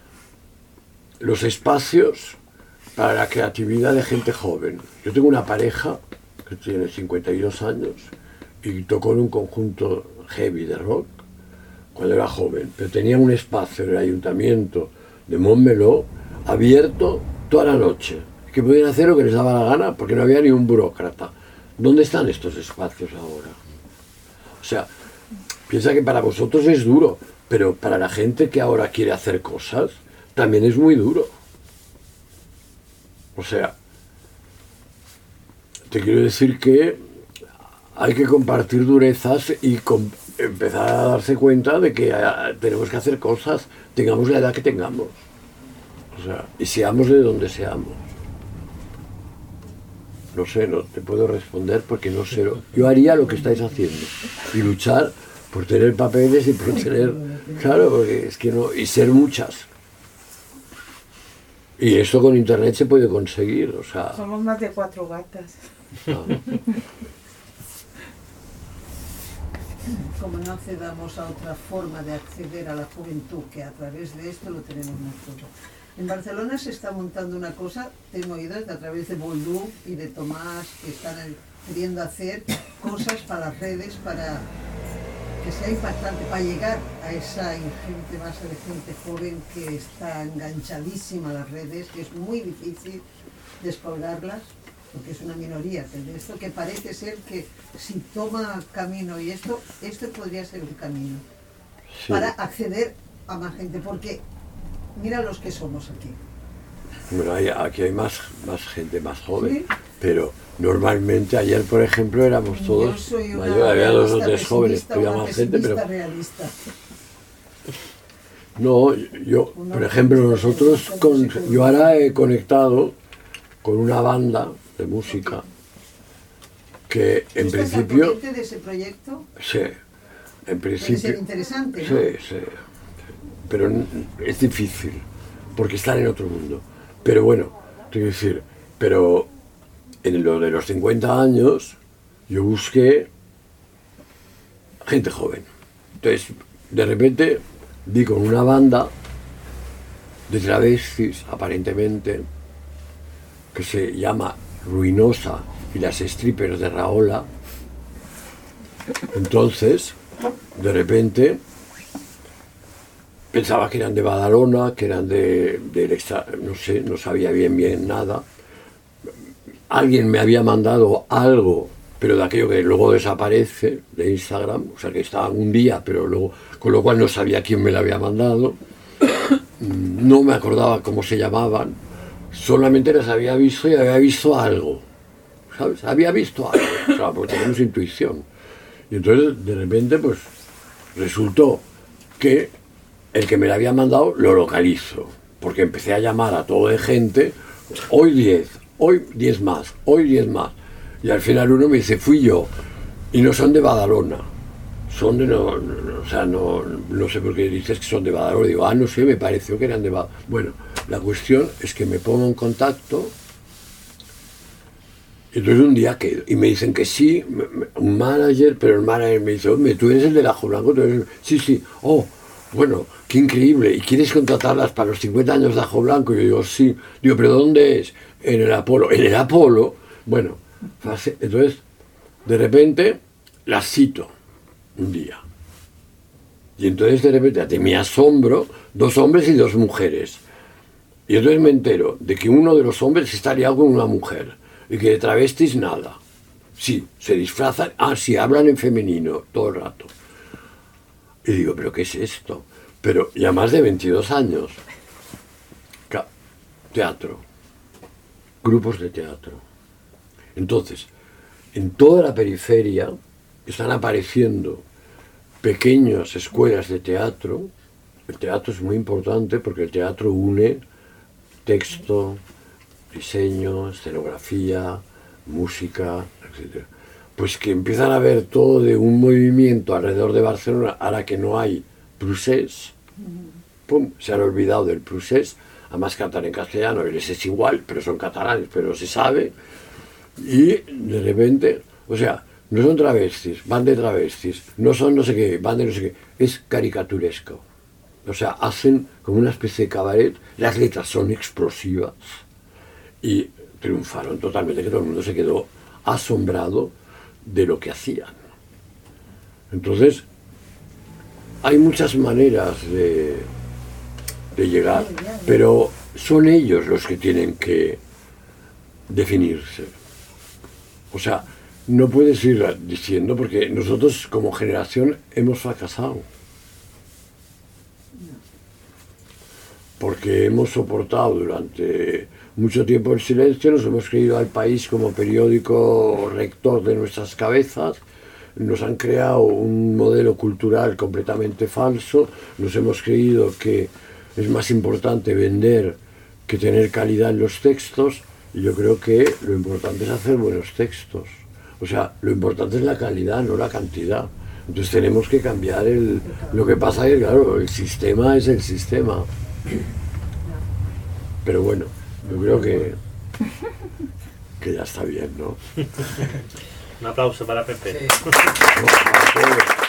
los espacios para la creatividad de gente joven. Yo tengo una pareja que tiene 52 años y tocó en un conjunto heavy de rock cuando era joven, pero tenía un espacio en el ayuntamiento de Montmeló abierto toda la noche, que podían hacer lo que les daba la gana porque no había ni un burócrata. ¿Dónde están estos espacios ahora? O sea, piensa que para vosotros es duro, pero para la gente que ahora quiere hacer cosas también es muy duro. O sea, te quiero decir que hay que compartir durezas y empezar a darse cuenta de que tenemos que hacer cosas, tengamos la edad que tengamos. O sea, y seamos de donde seamos. No sé, no te puedo responder porque no sé. Yo haría lo que estáis haciendo y luchar por tener papeles y por tener... Claro, porque es que no... Y ser muchas. Y esto con internet se puede conseguir, o sea... Somos más de 4 gatas. Ah. Como no accedamos a otra forma de acceder a la juventud que a través de esto lo tenemos nosotros. En Barcelona se está montando una cosa, tengo oídos, a través de Boldú y de Tomás, que están queriendo hacer cosas para las redes, para que sea impactante, para llegar a esa ingente masa de gente joven que está enganchadísima a las redes, que es muy difícil descolgarlas, porque es una minoría, de esto que parece ser que si toma camino y esto podría ser un camino Sí. para acceder a más gente, porque mira los que somos aquí. Bueno, aquí hay más gente más joven, ¿Sí? pero normalmente ayer, por ejemplo, éramos todos Yo soy una mayores, había 2 o 3 pesimista, jóvenes, había una más gente, pero realista. no, yo, por ejemplo, nosotros, yo ahora he conectado con una banda de música que en ¿Estás principio, al corriente de ese proyecto? sí, en Puede ser principio, interesante, ¿no? sí, pero es difícil, porque están en otro mundo. Pero bueno, tengo que decir, pero en lo de los 50 años yo busqué gente joven. Entonces, de repente vi con una banda de travestis, aparentemente, que se llama Ruinosa y las strippers de Raola. Entonces, de repente, pensaba que eran de Badalona, que eran del extra, no sé, no sabía bien nada. Alguien me había mandado algo, pero de aquello que luego desaparece de Instagram, o sea que estaban un día, pero luego, con lo cual no sabía quién me lo había mandado. No me acordaba cómo se llamaban, solamente las había visto y había visto algo, ¿sabes? Había visto algo, o sea, porque tenemos intuición. Y entonces, de repente, pues, resultó que el que me la había mandado lo localizo, porque empecé a llamar a todo de gente, hoy 10 más, hoy 10 más. Y al final uno me dice, fui yo, y no son de Badalona, son de, no sé por qué dices que son de Badalona. Digo, no sé, me pareció que eran de Badalona. Bueno, la cuestión es que me pongo en contacto. Entonces un día quedo y me dicen que sí, un manager, pero el manager me dice, hombre, tú eres el del Ajo Blanco. Sí, bueno, qué increíble, ¿y quieres contratarlas para los 50 años de Ajo Blanco? Y yo digo, sí. Digo, ¿pero dónde es? En el Apolo. ¿En el Apolo? Bueno, entonces, de repente, las cito un día. Y entonces, de repente, ante mi asombro, 2 hombres y 2 mujeres. Y entonces me entero de que uno de los hombres está liado con una mujer. Y que de travestis nada. Sí, se disfrazan, sí, hablan en femenino todo el rato. Y digo, ¿pero qué es esto? Pero ya más de 22 años. Teatro. Grupos de teatro. Entonces, en toda la periferia están apareciendo pequeñas escuelas de teatro. El teatro es muy importante porque el teatro une texto, diseño, escenografía, música, etc. Pues que empiezan a ver todo de un movimiento alrededor de Barcelona, ahora que no hay procés, pum, se han olvidado del procés, además cantan en castellano, y les es igual, pero son catalanes, pero se sabe, y de repente, o sea, no son travestis, van de travestis, no son no sé qué, van de no sé qué, es caricaturesco. O sea, hacen como una especie de cabaret, las letras son explosivas, y triunfaron totalmente, que todo el mundo se quedó asombrado de lo que hacían. Entonces, hay muchas maneras de llegar, pero son ellos los que tienen que definirse. O sea, no puedes ir diciendo, porque nosotros como generación hemos fracasado. Porque hemos soportado durante mucho tiempo el silencio, nos hemos creído al país como periódico rector de nuestras cabezas, nos han creado un modelo cultural completamente falso, nos hemos creído que es más importante vender que tener calidad en los textos, y yo creo que lo importante es hacer buenos textos. O sea, lo importante es la calidad, no la cantidad. Entonces tenemos que cambiar lo que pasa es que, claro, el sistema es el sistema. Pero bueno, yo creo que ya está bien, ¿no? Un aplauso para Pepe. Sí.